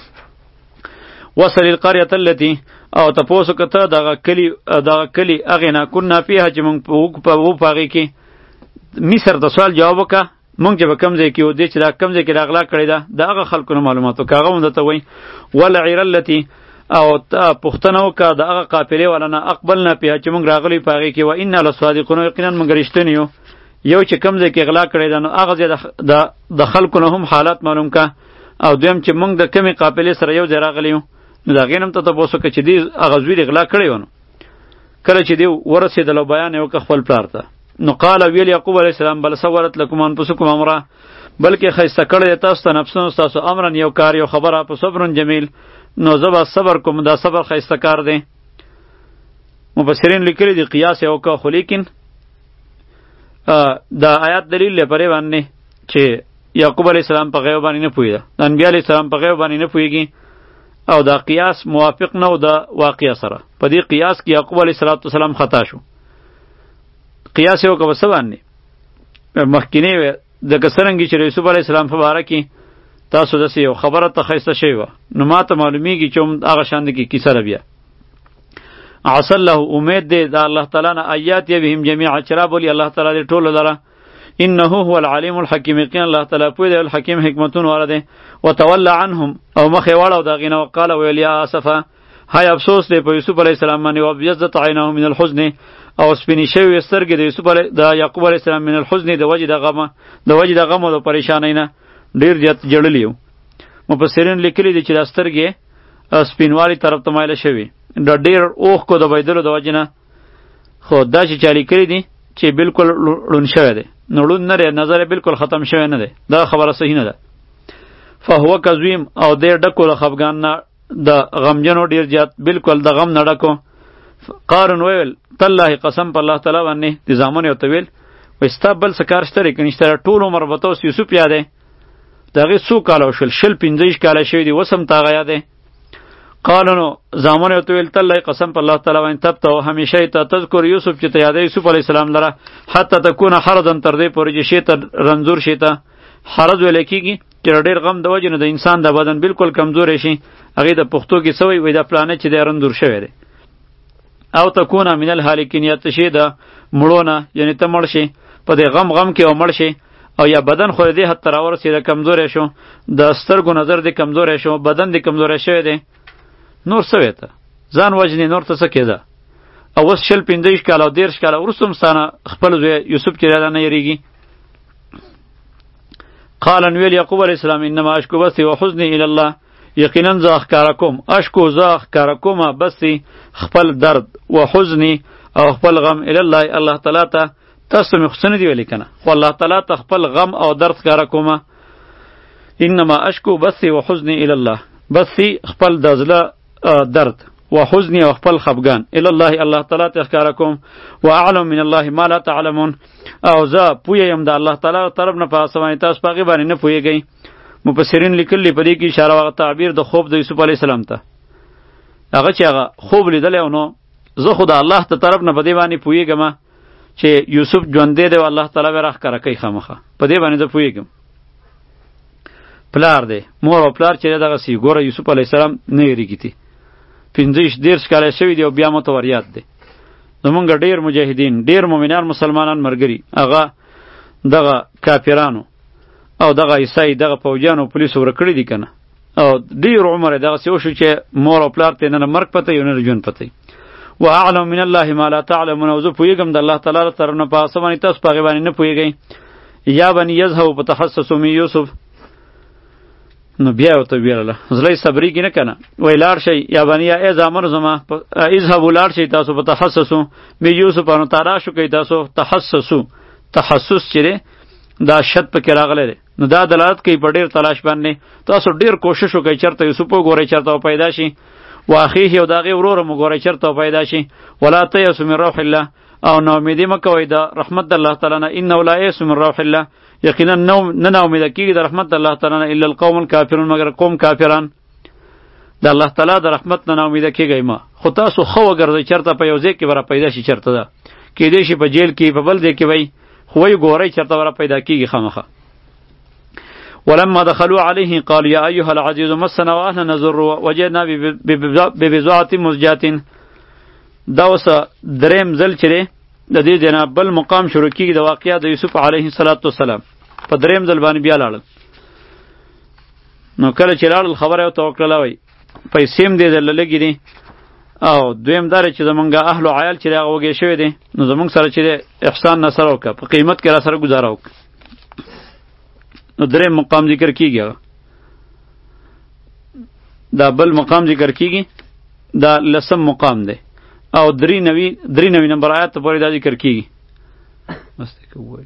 وصل القريه التي، او تاسو کته دغه کلی دغه کلی اغه نه کنا فيها چې مونږ په وو پاږي کې مصر د سوال جواب وکا. مونږ چې کم ځای کې و دې چې دا کم ځای کې راغلا کړی دا دغه خلکو معلوماتو کاغه مونږ ته وای. ولعر التي، او ته پښتنه وکا دغه قافلې ولنه اقبلنا فيها چې مونږ راغلی پاږي کې و ان لصادقون، یقینا مونږ رښتینی یو. یو چې کم ځای کې غلا کړی دا نو هغه ځای د د خلکو نه هم حالات معلوم کا. او دویم چې مونږ د کمی قافلې سره یو ځای راغلی یو، نو دا غینم ته تاسو کې چې دی هغه زوی غلا کړی ونه. کله چې دی ورسېدل او بیان یې وکړ خپل پلار ته، نو قال ویل یعقوب علیه السلام بل سورت لكم انفسکم امرا، بلکې خیسته کړی تاسو ته نفسونو تاسو امرن یو کار یو خبره په صبر جمیل، نو زبا صبر کوم دا صبر خیسته کار دی. مفسرین لیکلي دی قیاس یو کا، خو لیکن دا آیات دلیل لپاره باندې چې یعقوب علیه السلام په غیب باندې نه پوهیده، د انبیاء علیه السلام په غیب باندې نه پوهیږي، او دا قیاس موافق نه و د واقعه سره. په دې قیاس کې یعقوب علیه السلام خطا شو. قیاس یو که څه باندې مخکینی و د کسرنګي چې یوسف علیه السلام په باره کې تاسو داسې یو خبره ته ښایسته شوې وه، نو ما ته معلومیږي چې هغه شان کې کیسه ده. بیا عسى الله، امید دی د الله تعالی نه آیات یې بهم جميعا، چې را بولي الله تعالی دې ټولو لره. انه هو العلیم الحکیم، یقینا الله تعالی پوه دی الحکیم حکمتون والا دی. وتولى عنهم، او مخې واړو د هغې نه. وقال ویل یا اسفه، های افسوس دی په یوسف علیه السلام باندې. وابیضت عیناه من الحزن، او سپینې شوې سترګې د یوسف د یعقوب علیه السلام من الحزن، د وجې د غمه د وجې د غم او د پریشانۍ نه ډېر زیات ژړلي وو. مفسرین لیکلي دي چې دا سترګې سپینوالي طرف ته مایله شوي د ډېر اوښکو د بهېدلو د وجې نه. خو دا چې چا لیکلي دي چې بالکل ړوند شوی دی، نو ړوند نه دی، نظر یې بالکل ختم شوی نه دی، دا خبره صحیح نه ده. فهو کظیم، او دی ډکو د خفګان نه، د غمجنو ډېر زیات، بالکل د غم نه ډکو. قارون ویل تالله، قسم په الله تعالی باندې، د زامن یو ته ویل وایي ستا بل څه کار شته دی که نشته؟ ټول عمر به ته اوس یوسف یاد دی، د هغې څو کاله وشول؟ شل پنځه ویشت کاله شوي دي، اوس هم ته هغه یاد دی. قالو نو زامن یو ته ویل تالله، قسم په الله تعالی باندې، تبته او همیشه ته تذکر یوسف، چې ته یادې یوسف علیه السلام لره، حتی تکونه حرضا، تر دې پورې چې شی ته رنځور شي. ته حرض ویل کېږي چې ډېر غم د وجې نه د انسان د بدن بالکل کمزوری شي، هغې د پښتو کې څه وایي وایي دا پلانه چې دی رنځور شوی دی. او تکونه من الهالکین، یا ته شي د مړو نه، یعنې ته مړ شي په دې غم غم کې، او مړ شي، او یا بدن خو دې حد ته راورسېده کمزوری شو، د سترګو نظر دې کمزوری شو، بدن دې کمزوری شوی دی، نور څه وی ته ځان وژنې، نور ته څه کېده؟ او اوس شل پنځه ویشت کاله او دېرش کاله وروسته هم ستانه خپل زوی یوسف چې نه یېرېږي. قال ویل یعقوب علیه السلام انما اشکو بثی و حزنی الی الله، یقینا زه ښکاره کوم، اشکو زه ښکاره کومه بثی خپل درد، و حزنی او خپل غم الی الله الله تعالی ته. تاسو مې خو څه نه دي ویلي که نه، خو الله تعالی ته خپل غم او درد ښکاره کومه. انما اشکو بثی و حزنی الی الله، بثی خپل د زړه درد، و حزنی او خپل خفګان، الی الله الله تعالی ته ښکاره کوم. و اعلم من الله ما لا تعلمون، او زه پوهه یم د الله تعالی طرف نه په هغه څه باندې تاسو په هغې باندې نه پوهېږئ. مفسرین لیکلي په دې کې اشاره هغه تعبیر د خوب د یوسف علیه السلام ته، هغه چې هغه خوب لیدلی و، نو زه خو د الله ته طرف نه په دې باندې پوهېږم چې یوسف ژوندی دی او الله تعالی به راښکاره کوي خامخا، په دې باندې زه پوهېږم. پلار دی، مور او پلار چې دی دغسې ګوره یوسف علیه السلام نه یېرېږي دي، پنځه ویشت دېرش کاله شوي دي او بیا ماته ور یاد دی. زمونږ ډېر مجاهدین، ډېر مؤمنان مسلمانان ملګري، هغه دغه کافرانو او دغه عیسائی دغه پوجیانو پولیسو ورک کړي دي که نه، او ډېر عمر یې دغسې وشو چې مور او پلار ته یې نه مرګ پته یو نه ژوند پته. و اعلم من الله ما لا تعلمون، او زه پوهېږم د الله تعالی له طرف نه په هغه څه باندې تاسو په هغې باندې نه پوهېږئ. یا بني یذهبوا فتحسسوا من یوسف، نو بیا ورته ویله زړه یې صبرېږي نه که نه، وایي لاړ شئ یا بنیه ای زامنو زما اذهبوا لاړ شئ تاسو فتحسسوا من یوسف، نو تلاش وکئ تاسو، تحسسو تخصص چره دا شت پکې راغلی دی نو دا دلالت کوي په ډیر تلاش باندې تاسو ډیر کوشش وکړئ چرته یوسف وګورئ چرته پیدا شي واخیه او داغه ورور مګورئ چرته پیدا شي ولا تیأسوا من روح الله او نو امیدی مکوئ د رحمت الله تعالی نه انه لا یأس من روح الله یقینا نو نه امید کیږي د رحمت الله تعالی نه الا القوم الکافرون مگر قوم کافران د الله تعالی د رحمت نه امید کیږي ما خو تاسو خو وګرځئ چرته په یو ځای کې ور پیدا شي چرته دا کې دې شي په جیل کې په بل ځای کې وای خو وی ګورئ چرته ور پیدا کیږي خامخه ولما دخلوا عليه قال يا ايها العزيز مسنا واهلنا ضر وجدنا ببضاعة مزجات دا اوس دریم ځل چره د دې جناب بل مقام شروع کیږي د واقعیا د یوسف علیه السلام په دریم ځل باندې بیا لاړل نو کله چې لاړل خبره او توکل وای پیسې هم دې دللګی دي او دویم دار چې زمونږه اهل او عیال چې هغه وګې شوی دي نو زمونږ سره چې احسان نصر وکړه په قیمت کې را سره گزاره وکړه نو دریم مقام ذکر کیږي دا بل مقام ذکر کیږي دا لسم مقام دی او درې نوی درې نوی نمبر آیات ته پورې دا ذکر کیږي مسته کوی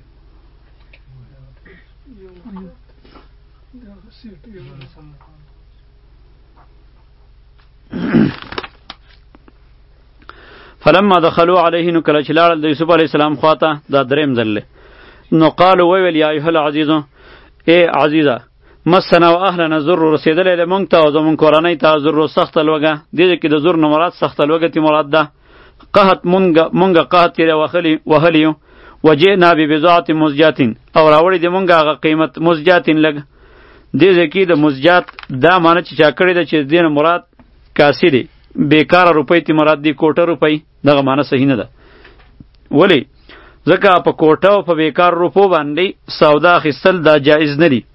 فلما دخلوا عليه نو کله چې لاړل د یوسف علیه السلام خواته دا دریم ځل نو قالوا ویل یا ایها العزیز ای عزیزه مسنا و اهلنا ضر رسیدلې د مونږ ته او زمونږ کورنۍ ته ضر سخت لوګه دې کې د ضر نه مراد سخت لوګه تی مراد ده قحط مونږ مونږ قحط کې وهلی وهلیو وجئنا ببضاعة مزجات او راوړی د مونږ هغه قیمت مزجات لګ دې کې د مزجات دا معنی چې چا کړی د چې دین مراد کاسی دی بیکاره روپۍ تی مراد دی کوټه روپۍ دغه معنی صحیح نه ده ولی ځکه په کوټه او په بیکار روپو باندې سودا اخیستل دا جایز نه دی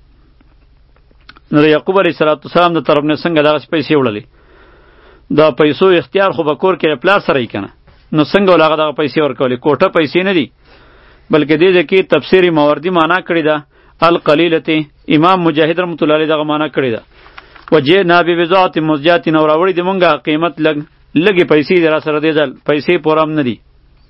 نو یعقوب علیه السلام د طرف نه څنګه دغه پیسې وړلې دا پیسو اختیار خو به کور کې پلار سره یې کنه نو څنګه ولغه دغه پیسې ورکولې کوټه پیسې نه دي بلکې دې ځکه تفسیری ماوردی معنا کړی ده القلیلته امام مجاهد رحمت الله علیه دغه معنا کړی ده وجه نابی بضاعت مزجات نو راوړي د مونږه قیمت لګ لګي پیسې در سره دی ځل پیسې پورم نه دي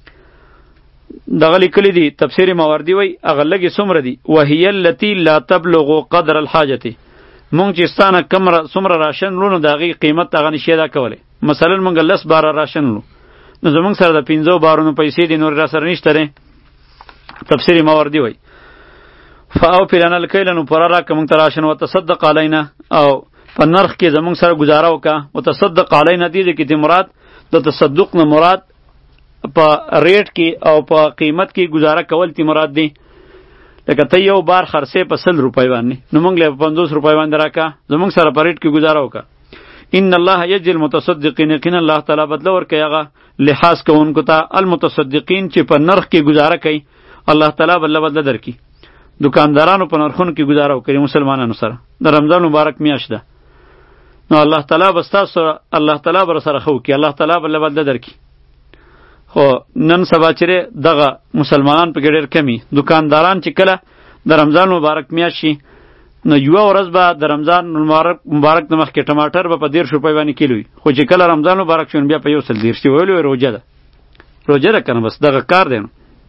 دغه لیکلی دي تفسیر ماوردی وای اغه لګي سمره دي وهي التي لا تبلغ قدر الحاجه مونږ چې ستانه کمره سمره راشن لونو دغه قیمت هغه نشي دا کوله مثلا مونږ لس بار راشن لو نو زمونږ سره د پنځو بارونو پیسې دي نور را سره نشته تفسیر ماوردی وای فاو پلان الکیلن پر را کوم تراشن وتصدق علینا او په نرخ کې زمونږ سره گزاره وکا وتصدق علینا دې کې د مراد د تصدق نه مراد په ریټ کې او په قیمت کې گزاره کول تی مراد دی لکه ته یو بار خرڅې په سل روپۍ باندې نو موږ له پنځوس روپۍ باندې راکا زمونږ سره په ریټ کې گزاره وکا ان الله یجزي المتصدقین یقینا الله تعالی بدله ورکوي هغه لحاظ کوونکو ته المتصدقین چې په نرخ کې گزاره کوي الله تعالی بدله بدله درکړي دکاندارانو په نرخونو کې گزاره وکړي مسلمانانو سره د رمضان مبارک میاشت ده نو الله تعالی بستا سره الله تعالی بر سره خو کې الله تعالی بدله بدله درکړي خو نن سبا چیرې دغه مسلمانان په ډېر کمی دکانداران چې کله د رمضان مبارک میاشت شي نو یو ورځ به د رمضان مبارک مبارک د مخکې ټماټر به په دېرش روپۍ باندې کیلو وي خو چې کله رمضان مبارک شون بیا په یو سل دېرش ویلو روجه ده روجه ده کنه بس دغه کار دی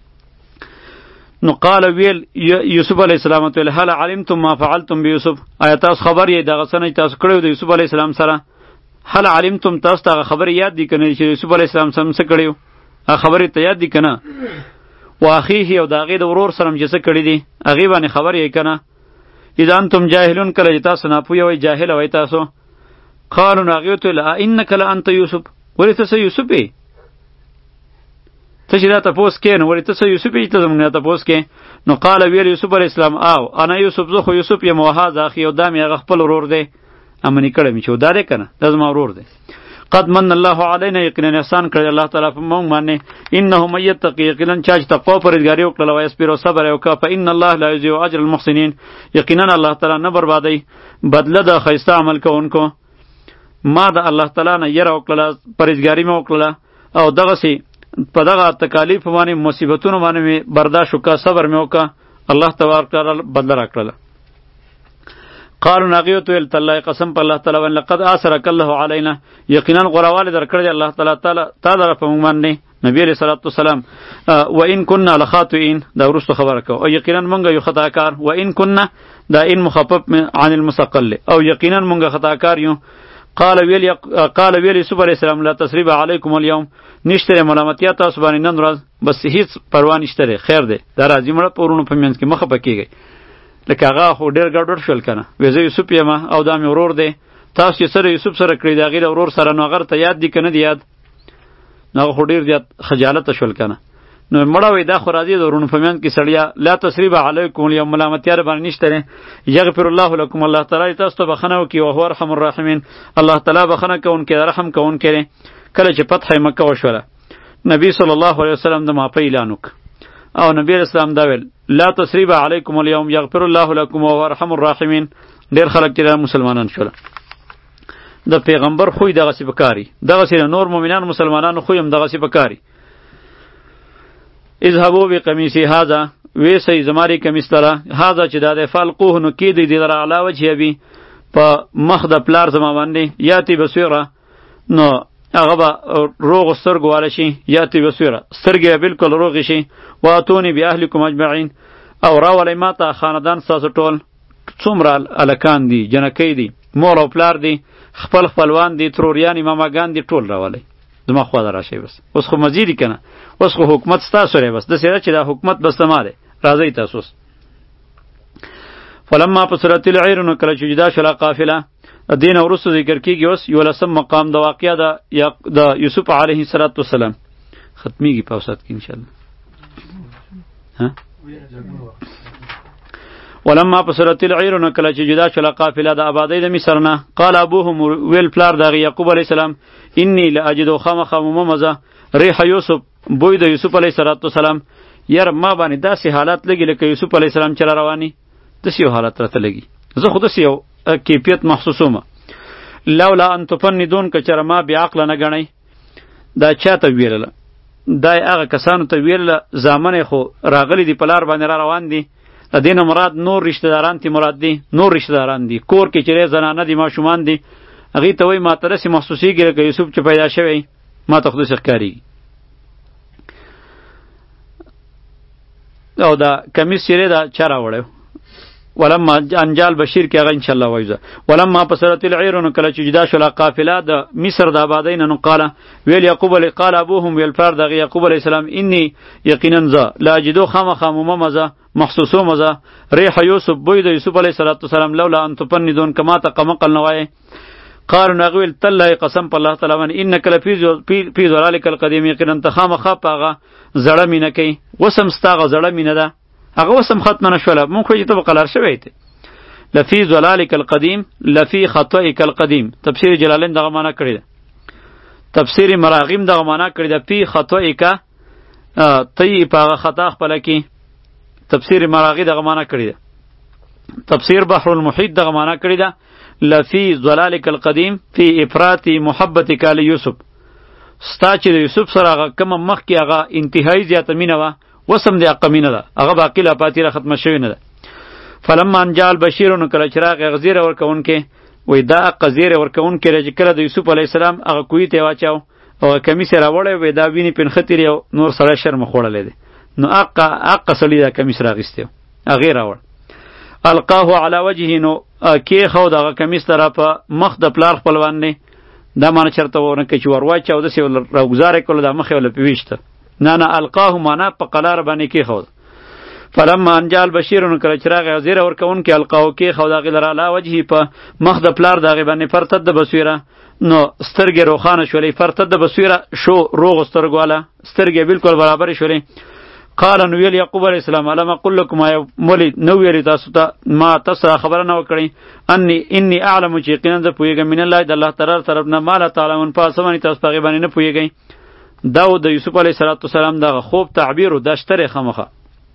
نو قال ویل یوسف علیه السلام ته هل علمتم ما فعلتم بیوسف آیا تاسو خبر یې دغه څه نه تاسو کړی د یوسف علیه السلام سره هل علمتم تاسو ته خبر یاد دی کنه چې یوسف علیه السلام سم څه کړیو خبرې ته یاد دی کنه واخیه او داغه د ورور سره چې څه کړی دی هغه باندې خبر یې کنه اذا انتم جاهلون کله چې تاسو نه پوهی وای جاهل وای تاسو قالوا ناغیت لا انک لانت یوسف ورته څه یوسف ای ته چې دا تاسو کې نو ورته څه یوسف ای ته زمونږ تاسو کې نو قال ویل یوسف علی السلام او انا یوسف زه خو یوسف یم وهذا اخي او دام یې خپل ورور دی امنی کړه می چې ودارې کنه دا زما ورور دی قد من الله علینا یقینا احسان کړی الله تعالی په موږ باندې انه من یتقی یقینا چا چې تقوا پرهیزګاری وکړه او یصبر او صبر وکړه فإن الله لا یضيع اجر المحسنین یقینا الله تعالی نه بربادي بدله د خیسته عمل کوونکو ما د الله تعالی نه یره وکړه پرهیزګاری مې وکړه او دغه سي په دغه تکالیف باندې مصیبتونو باندې برداشت وکړه صبر مې وکړه الله تبارک تعالی بدله راکړه قالوا نغیت ال تعالی قسم په الله تعالی ون لقد اثرك الله علينا یقینا غراواله درکړی الله تعالی تعالی تعالی په موږ باندې نبی علیہ الصلوۃ والسلام و ان كنا لخاطئین دا ورستو خبره کو او یقینا مونږ یو خطاکار و ان كنا دا ان مخفف عن المثقل او یقینا مونږ خطاکار یو قال ویل قال ویل یوسف علیہ السلام لا تسریب علیکم اليوم نشتره ملامتیا تاسو باندې نن ورځ بس هیڅ پروا نشته خیر دی دا راځي مړه پورونو په منځ کې مخه پکېږي لکه هغه خو ډېر ګډوډ شول کنه وې زه یوسف یم او دا مې ورور دی تاسو چې سره یوسف سره کړی دا غیر ورور سره نو غر ته یاد دی کنه دی یاد نو خو ډېر زیات خجالت شول کنه نو مړه وې دا خو راځي د ورونو په منځ کې سړیا لا تسریب علیکم اليوم ملامتیا باندې نشته یغفر الله لكم الله تعالی تاسو ته بخنه وکي او هو ارحم الراحمین الله تعالی بخنه کوونکی رحم کوونکی کله چې فتح مکه وشوله نبی صلی الله علیه وسلم د ماپه اعلان وک او نبی اسلام دا ویل لا تسریب علیکم اليوم یغفر الله لكم وهو ارحم الراحمین ډیر خلک چې مسلمانان شول د پیغمبر خوې دغه سی بکاری دغه سی نور مؤمنان مسلمانانو خوې هم دغه سی بکاری اذهبوا بقمیصی هذا ویسی زماری کمیس ترا هذا چې دا د فالقوه نو کې دی در علاوه چې بی په مخ د پلار زما باندې یاتی بصیره نو هغه به روغ سترګو والا شي یاتی بصیره سترګې بالکل روغ شي واتونی باهلکم اجمعین او راولې ماته خاندان ستاسو ټول څومره الکان دي جنکی دي مور او پلار دي خپل خپلوان دي تروریان ماماګان دي ټول راولې زما خوا دراشي بس اوس خو مزیدی کنه اوس خو حکومت ستاسو لري بس د سره چې دا حکومت بس تماره راځي تاسو فلما پسرت العیر نو کله چې جدا شله قافله دین ورسو ذکر کیږي اوس یو لسم مقام د واقعیا د د یوسف علیه السلام ختمیږي په اوسط کې ان شاء الله ها ولما پسرت العیر نو کله چې جدا شله قافله د آبادی د مصر نه قال ابوهم ویل پلار د یعقوب علیه السلام انی لاجد خامخ ممزه ریح یوسف بوی د یوسف علیه السلام یار ما باندې داسې حالات لګی لکه یوسف علیه السلام چلا رواني داسې حالات راته لګي زه خو داسې یو کیفیت محسوسومه لولا ان تفندون کچره ما بیا عقل نه غنی دا چاته ویل دا هغه کسانو ته ویل زامن خو راغلی دی پلار باندې را روان دي د دین مراد نور رشتہ داران تی مراد دي نور رشتہ داران دي کور کې چیرې زنانه دي ماشومان دي هغه ته وای ما ترسي محسوسیږي که یوسف چې پیدا شوی ما ته خود ښکاری او دا کمیس چیرې دا چاره وړو ولما انجال بشیر کې هغه ان شاء الله وایزه ولما پسرت العیر نو کله چې جدا شول قافله د مصر د آبادین نو قال ویل یعقوب علی قال ابوهم ویل فرد د یعقوب علی السلام انی یقینا ذا لا اجدو خامخ ممزه محسوسو مزه ریح یوسف بوی د یوسف علیه السلام لولا ان تپندون کما تقمقل نوای قالوا نغویل تله قسم په الله تعالی باندې انک لفی فی ذلک القدیم یقینا تخامخ پاغه زړه مینه کوي وسم ستاغه زړه مینه ده هغه وسم ختم نشوله مونږ خو ته قلار شوی ته لفی ذلالک القدیم لفی خطئک القدیم تفسیر جلالین دغه معنا کړی ده تفسیر مراغیم دغه معنا کړی ده فی خطئک تی پاغه خطا خپل کی تفسیر مراغی دغه معنا کړی ده تفسیر بحر المحیط دغه معنا کړی ده لفی ذلالک القدیم فی افراط محبتک لیوسف ستا چې یوسف سره هغه کوم مخ کې هغه انتهایی زیاته مینه وه وسم دی اقمینه ده هغه باقی لا پاتې را ختمه شوی نه ده فلما انجال بشیر نو کله چراغ غزیر ورکون کې وای دا قزیر ورکون کې چې کله د یوسف علی السلام هغه کوی ته واچاو او کمیس را وړې وای دا ویني پن خطر یو نور سره شرم خوړلې ده نو اق اق سړی دا کمیس راغستیو هغه راوړ القاه علی وجهه نو کې خو دا کمیس تر په مخ د پلار خپلوان نه دا معنی چرته ورنه کې چې ورواچاو د سی راګزار کول دا مخ ول پیوشته نه نه القاه معنا په قلار باندې کې خو فلما انجال بشیرون کله چراغ غزیر ور کون کې القاه کې خو دا غلر علا وجهی په مخ د پلار دغه باندې فرتد بصیره نو سترګې روخانه شولې فرتد بصیره شو روغ سترګواله سترګې بالکل برابر شولې قال نو ویل یعقوب علیہ السلام علم اقول لكم مولی نو ویری تاسو ته ما تاسو خبر نه وکړی انی انی اعلم چې یقینا ز پویګم من الله د الله تعالی طرف نه مال تعالی من پاسمنی تاسو په باندې نه پویګی دا د یوسف علیه السلام دغه خوب تعبیر او دشتره خمخه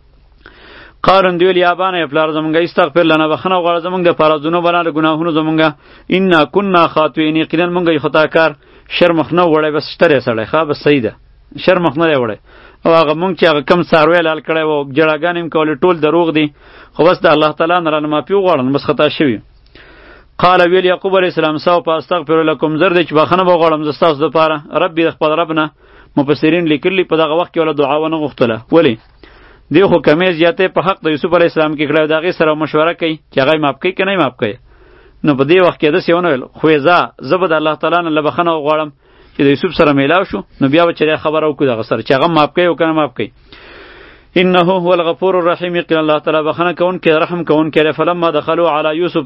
قارن دیول یابانه پلار زمونږه استغفر لنا بخنه غواړه زمونږ د پارازونو بناله ګناهونو زمونږه ان كنا خاطئین یقینا مونږه خطاکار شرمخ نه وړي بس شتره سړی ښه بس صحیح ده شرمخ نه وړي او هغه مونږ چې هغه کم ساروی لال کړی و جړاګانې کول ټول دروغ دي خو بس د الله تعالی نه رانه مافي وغواړم بس خطا شوی قال ویل یعقوب علیہ السلام سو په استغفر لكم زر دې چې بخنه وغواړم زستاس د پاره ربي د خپل ربنه مفسرین لیکلی په دغه وخت کې ولا دعا ونه غوښتله. ولی دی خو کمی زیاته په حق د یوسف علیه السلام کې کړی، د هغې سره مشوره کوي چې هغه یې معاف کوي که نه یې معاف کوي. نو په دې وخت کې داسې ونه ویل خو یې ځه زه به د الله تعالی نه له بخښنه وغواړم چې د یوسف سره میلاو شو، نو بیا به چې خبره وکړو دغه سره چې هغه معاف کوي او که نه معاف کوي. انه هو الغفور الرحیم، یقینا الله تعالی بخښنه کوونکی رحم کوونکی دی. فلما دخلوا علی یوسف،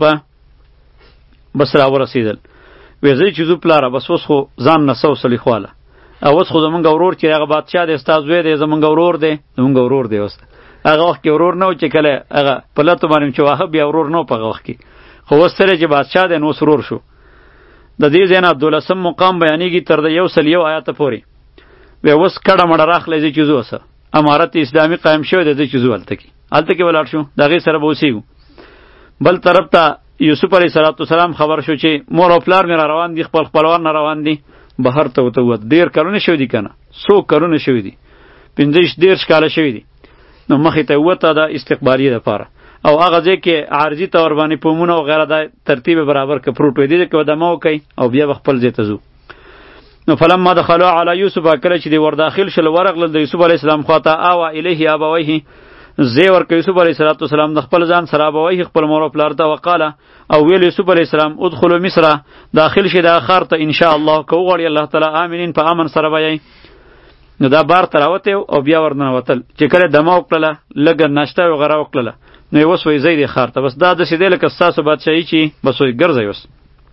بس راورسېدل وی زه چې ځو پلاره بس اوس خو ځان نه څه وسلې خواله، او اوس خو زمونږ ورور چې هغه بادشاه دی ستا زوی دی زمونږ ورور دی زمونږ ورور دی. اوس هغه وخت کې ورور نه و چې کله هغه په لتو باندې چې واهه بیا ورور نه و په هغه وخت کې، خو اوس سره چې بادشاه دی نو اوس ورور شو. د دې ځای نه دولسم مقام بیانېږي تر د یو سل یو آیاته پورې. وی اوس کډه مډه راخلی زه چې ځو اوسه امارت اسلامي قایم شوی دی، زه چې ځو هلته کې هلته کې ولاړ شو، د هغې سره به اوسېږو. بل طرف ته یوسف علیه السلام خبر شو چې مور او پلار مې را روان دي، خپل خپلوان نه روان دي، بهر ته وته ووت. ډېر کلونه شوي دي که نه، څو کلونه شوي دي، پنځه دېرش کاله شوي دي. نو مخې ته ووته د استقبالیې دپاره، او هغه ځای کې عارضي طور باندې پومونه وغیره دا ترتیب برابر که پروت وی دې کې دمه وکئ او بیا به خپل ځای ته ځو. نو فلما دخلوا علی یوسف، کله چې دی ور داخل شل ورغلل د یوسف علیه السلام خواته، آوا الیه ابویه، زی ورکه یوسف علیه السلام د خپل ځان سره ابویه خپل مور او پلار ته، وقاله او ویل یوسف علیه السلام ادخلوا مصر، داخل شي د ښار ته ان شاء الله که وغواړي الله تعالی آمنین په امن سره به یې. نو دا بار ته راوتی او بیا ورننوتل، چې کله دمه وکړله لږه ناشته وغیره وکړله، نو یې اوس وایي ځئ دې ښار ته، بس دا داسې دی لکه ستاسو بادشاهي چې بس وایي ګرځئ اوس.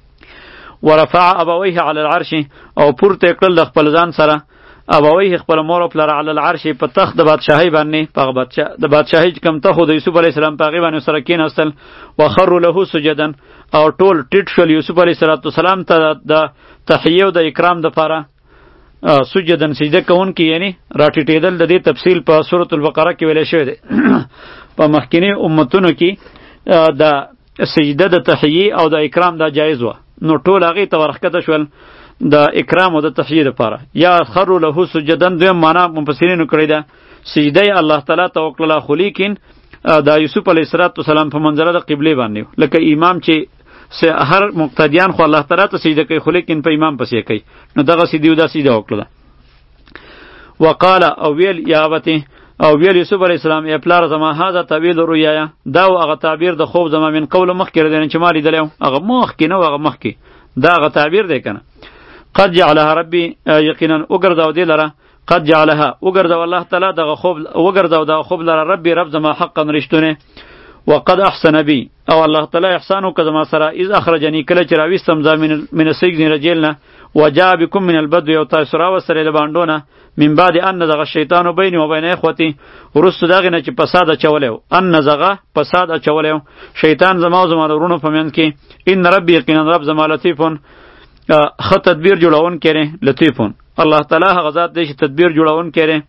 ورفع ابویه علی العرش، او پورته یې کړل د خپل ځان سره ابویه خپل مور او پلار علی العرش په تخت د بادشاهۍ باندې، په هغه بادشاه د بادشاهۍ چې کوم تخت د یوسف علیه السلام په هغې باندې سره کېناستل. وخروا له سجدا، او ټول ټیټ شول یوسف علیه السلام ته د تحیې او د اکرام دپاره. سجدن سجده کوونکي یعنی راټیټېدل، د دې تفصیل په سورة البقره کې ویلی شوی دی. په مخکینی امتونو کې د سجده د تحیې او د اکرام دا جایز وه، نو ټول هغې ته ورښکته شول د اکرام او د تحیې دپاره. یا خروا له سجدن دویم معنا مفسرینو کړې ده، سجده یې الله تعالی ته وکړله، خو لیکن د یوسف علیه السلام په منظره د قبلې باندې، لکه امام چې هر مقتدیان خو الله تعالی ته سجده کوي، خو لیکن په امام پسې کوي، نو دغه سجده دا سجده وکړله. وقال او ویل یا ابتی، او ویل یوسف علیه السلام ای پلار زما هذا تعبیر رؤیایا، دا و هغه تعبیر د خوب زما من قول مخکې دی چې ما لیدلی و، هغه مخکې نه و، هغه مخکې دا هغه تعبیر دی که نه. قد جعلها ربي، یقینا وګرځاو دې لره، قد جعلها وګرځاو الله تعالی دغه خوب وګرځاو دغه خوب لره، ربي رب زما حقا رښتونه، وقد احسن بي، او الله تعالی احسان وکړ زما سره، اذ اخرجني کله چې راویستم ځان من السجن رجل نه، وجاء بكم من البدو، یو تاسو راوستلی له بانډو نه، من بعد ان نزغ الشیطان بیني و بین اخوتي، وروسته د هغې نه چې فساد اچولی و، ان نزغه فساد اچولی و شیطان زما او زما د ورونو په منځ کې. ان ربي یقینا رب زما لطیفون، ښه تدبیر جوړونکی دی، لطیفون الله تعالی هغه ذات دی چې تدبیر جوړونکی دی،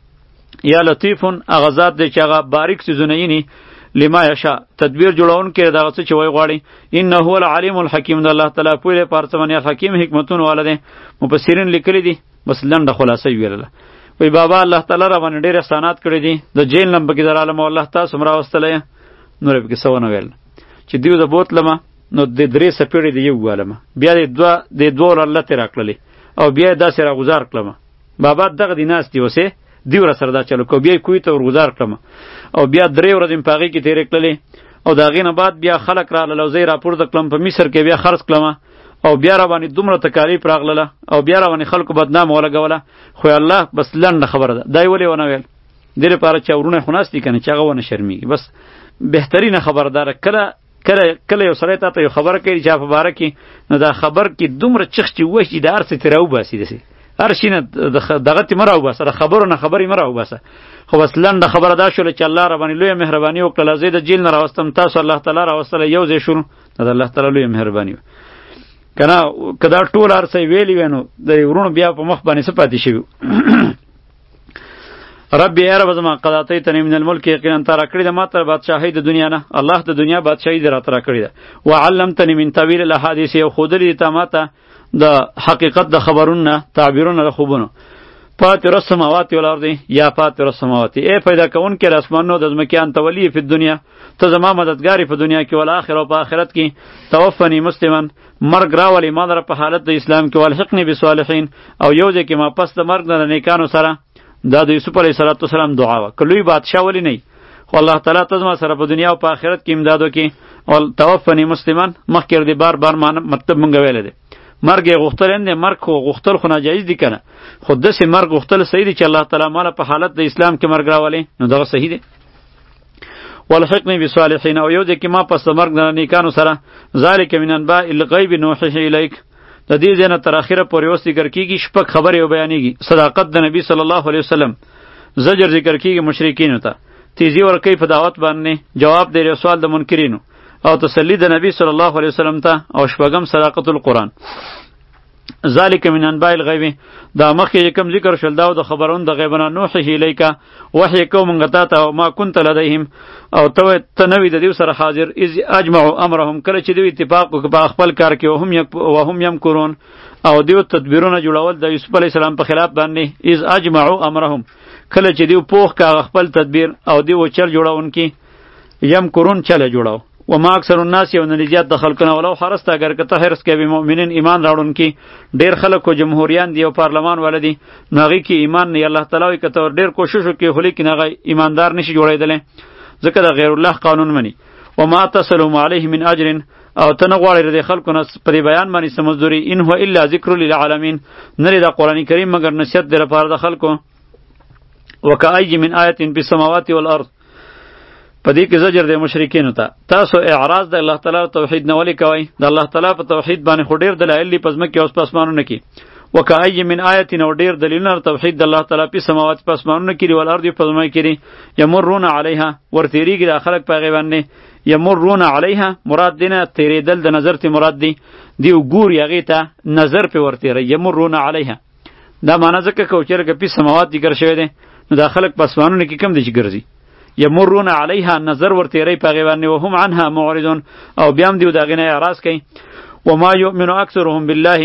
یا لطیفون هغه ذات دی چې هغه باریک څیزونه ییني، لما یشاء تدبیر جوړونکی دغه څه چې وایي غواړي. انه هو العلیم الحکیم، د الله تعالی پوه دی په هر څه باندې، الحکیم حکمتونه والا دی. مفسرین لیکلی دي، بس لنډه خلاصه یې ویلله. وایي بابا الله تعالی را باندې ډېر احسانات کړي دي، د جیل نه پکې در عالم الله تاسو هم راوستلی، نور یې پکې څه ونه ویل چې دیو د بوتلمه، نو د درې څپېړې د یو والمه، بیا د دوه د دوه لتې راکړلې، او بیا یې داسې راګزار کړمه. بابا دغه دې ناست دي اوسې دیو را سره دا چلو کو، بیا یې کوی ته ورګزار کړمه، او بیا درې ورځې مې په هغې کې تېرې کړلې، او د هغې نه بعد بیا خلک راغلل او زه یې راپورته کړم په مصر کې، بیا خرڅ کړمه، او بیا را باندې دومره تکالیف راغلله، او بیا را باندې خلکو بدنامه ولګوله. خو الله بس لنډه خبره ده، دا یې ولې ونه ویل؟ دې لپاره چې ورونه یې خو ناست دي که نه، چې هغه ونه شرمېږي. بس بهترینه خبرداره، کله کله کله یو سړی تا ته یو خبره کوي چا په باره کې، نو دا خبر کې دومره چغ چې وشي د هر څه ترې راوباسي، داسې هر شي نه دغه تې مه راوباسه، د خبرو نه خبرې مه راوباسه. خو بس لنډه خبره دا شوله چې الله را باندې لویه مهرباني وکړله، زه د جیل نه راوستم، تاسو الله تعالی راوستلی، یو ځای شولو، دا د الله تعالی لویه مهرباني وه که نه. که دا ټول هر څه یې ویلي وی، نو د ورونو بیا په مخ باندې څه پاتې شوي. ربي ای رب زما قد اتیتنی من الملک، یقینا تا را کړې ده ما ته بادشاهۍ د دنیا نه، الله د دنیا بادشاهۍ دې راته را کړې ده. وعلمتنی من تاویل الاحادیث، یو ښودلي دي تا ما ته د حقیقت د خبرونو نه، تعبیرونه د خوبونو. فاطر السماوات والارض یا فاطر السماوات، ای پیدا کون کې اسمانونو د ځمکې، انت ولی فی الدنیا، ته زما مددګاری په دنیا کې، ول آخرت او په آخرت کې، توفنی مسلمان، مرګ راولې ما در په حالت د اسلام کې، والحقنی بالصالحین، او یو ځکه ما پس د مرګ نه نیکانو سره. دا د یوسف علیه السلام دعا وه. که لوی بادشاه ولی نه خو الله تعالی ته زما سره په دنیا او په آخرت کې امداد وکړي. او توفنی مسلمان مخکې دی بار بار مطلب مونږ ویلی دی. مرګ یې غوښتل نه، مرګ خو غوښتل خو ناجایز دي کنه، خو داسې مرګ غوښتل صحیح دی چې الله تعالی ماله په حالت د اسلام کې مرګ راولي، نو دغه صحیح دی. والحقنی بالصالحین، او یو ځکه ما پس د مرګ نه نیکانو سره. ذالک من انباء الغیب نوحیه الیک، د دې ځای نه تر اخره پورې اوس ذکر کېږي، شپږ خبرې او بیانېږي. صداقت د نبی صلی الله علیه وسلم، زجر ذکر کېږي مشرکینو ته، تیزی ورکوي په دعوت باندې، جواب دی سوال د منکرینو، او تسلی د نبی صلی الله علیه وسلم ته، او شپږم صداقت القرآن. ذالک من انباء الغیب، دا مخکې کوم ذکر شول دا د خبرون د غیبنا نوحیه الیک، وحی کوم موږ ته ته، ما كنت لدیهم، او ته ته نوی د دیو سره حاضر، اذ اجمعوا امرهم، کله چې دوی اتفاق وکړ په خپل کار کې، وهم یک وهم یمکرون، او دیو تدبیرونه جوړول د یوسف علیه السلام په خلاف باندې. اذ اجمعوا امرهم، کله چې دیو پوخ کا خپل تدبیر، او دیو چل جوړونکي، یمکرون چل جوړاو. وما اکثر الناس یو نلیزیات د خلقونه ولو حرست، اگر که ته حرس کوي مؤمنین ایمان راوړونکي، ډیر خلک کو جمهوریان دی او پارلمان ولدي، نو هغې کې ایمان نه الله تعالی وایي که ته ډیر کوشش وکړې خو لیکن هغه ایماندار نشي جوړېدلی، ځکه د غیر الله قانون مني. وما تصلهم علیه من اجر، او ته نه غواړې د خلکو نه په دې بیان باندې څه مزدوري، ان هو الا ذکر للعالمین، نه دی د قرآن کریم مګر نصیحت دی لپاره د خلکو. وکأی من آیة فی السماوات والارض، په دې کې زجر دی مشرکینو ته، تاسو اعراض د الله تعالی توحید نه ولې کوئ؟ د الله تعالی په توحید باندې خو ډېر دلایل دي په ځمکې او په اسمانونو کې. وکأی من آیة، او ډېر دلیلونه توحید د الله تعالی په سماوات په اسمانونو کې دي، والارض په ځمکه کې دي. یمرون علیها، ورتېریږي د خلک په هغې باندې. یمرون علیها مراد دی نه تېرېدل، د نظر ته مراد دی، دی ګوري هغې ته، نظر پې ورتېروي. یمرون علیها دا معنی ځکه که چېرې په سماوات ذکر شوی دی، نو دا خلک په اسمانونو کې کم دی چې ګرځي. یمرون علیها نظر ورتیری په هغې باندې، وهم عنها معرضون، او بیا هم دیو د هغې نه اعراض کوي. وما یؤمن اکثرهم بالله،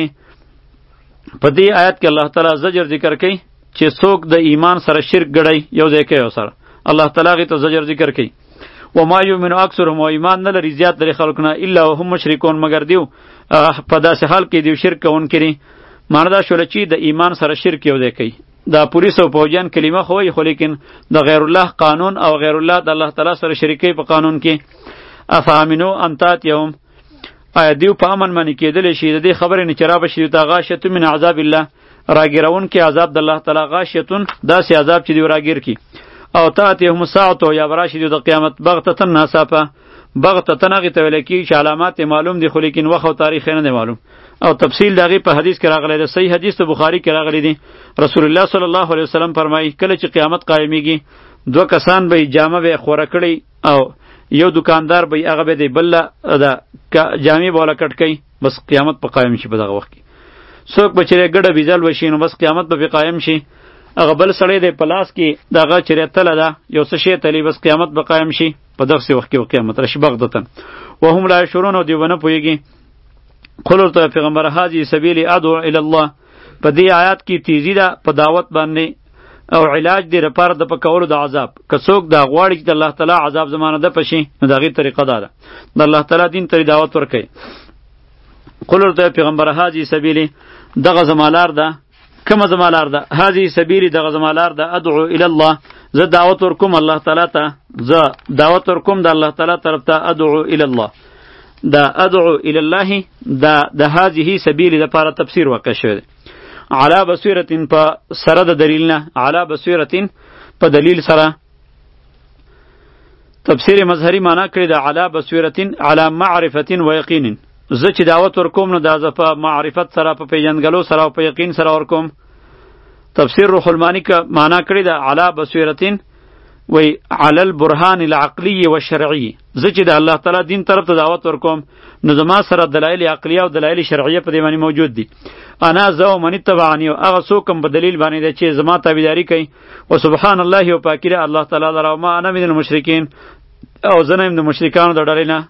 په دې آیت کې الله تعالی زجر ذکر کوي چې څوک د ایمان سره شرک ګړی یو ځای کوي سره، الله تعالی هغې ته زجر ذکر کوي. وما یؤمن اکثرهم، او ایمان نه لري زیات لري خلکو نه، الا وهم مشرکون، مګر دیو په داسې حال کې دیو شرک کوونکي دي. معنی دا شوله چې د ایمان سره شرک یو ځای کوي. دا پولیس او پوجان کلمه خو وایي، خو لیکن د غیر الله قانون او غیر الله د الله تعالی سره شریکي په قانون کې. افامنو ان تاتیهم، آیا دیو په امن باندې کېدلی شي د دې خبرې نه چې رابشي ته غاشیة من عذاب الله، راګیرونکي عذاب د الله تعالی، غاشیة داسې عذاب چې دیو راګیر کی. او تاتیهم الساعة، یا براشي دیو د قیامت بغتة ناڅاپه. بغتة هغې ته ویلی کېږي چې علامات معلوم دي خو لیکن وخت او تاریخ یې نه دی معلوم، او تفصیل د هغې په حدیث کې راغلی دی، صحیح حدیث د بخاري کې راغلی دی. رسول الله صلی الله علیه وسلم فرمایي کله چې قیامت قایمیږي، دوه کسان به جامه به خوره کړي، او یو دکاندار به هغه به دی بل د جامې به وله کټ کوي، بس قیامت په قایم شي. په دغه وخت کې څوک به چېرې ګډه بیزل وشي، نو بس قیامت به پې قایم شي. هغه بل سړی دی په لاس کې دغه چېرې تله ده، یو څه شی تلي، بس قیامت به قایم شي. په دغسې وخت کې قیامت راشي بغدتن، وهم لا یشعرون، او دوی به نه پوهېږي. قل ورته پیغمبر هذه سبیل ادعو الی الله، په دې آیات کې تیزی ده په دعوت باندې، او علاج دی لپاره د پکولو د عذاب. که څوک دا غواړي چې د الله تعالی عذاب زمانه ده پشي، نو د هغې طریقه دا ده د الله تعالی دین ته دعوت ورکوي. قل ورته پیغمبر هذه سبیل، دغه زما لار ده. کومه زما لار ده؟ هذه سبیل، دغه زما لار ده. ادعو الی الله، زه دعوت ورکوم الله تعالی ته، زه دعوت ورکوم د الله تعالی طرف ته. ادعو الی الله، دا ادعو الی الله دا د هذه سبیل لپاره تفسیر وکړ شوی دی. علی بصیرتین، په سره د دلیل نه، علی بصیرتین په دلیل سره. تفسیر مظهری معنا کړی د علی بصیرتین علی معرفتین و یقین، زه چې دعوت ورکوم نو دا زه په معرفت سره، په پیژندګلو سره او په یقین سره ورکوم. تفسیر روح المانی که معنا کړی د علی بصیرتین وی علی البرهان العقلی و شرعی، زه چې د الله تعالی دین طرف ته دعوت ورکوم نو زما سره دلایل عقلیه او دلایل شرعیه په دې باندې موجود دي. انا زه او من اتبعنی، هغه څوک هم په دلیل باندې دی چې زما تابعداري کوي. و سبحان الله، او پاکی ده الله تعالی لره، او ما انا من المشرکین، او زه نه یم د مشرکانو د ډلې نه.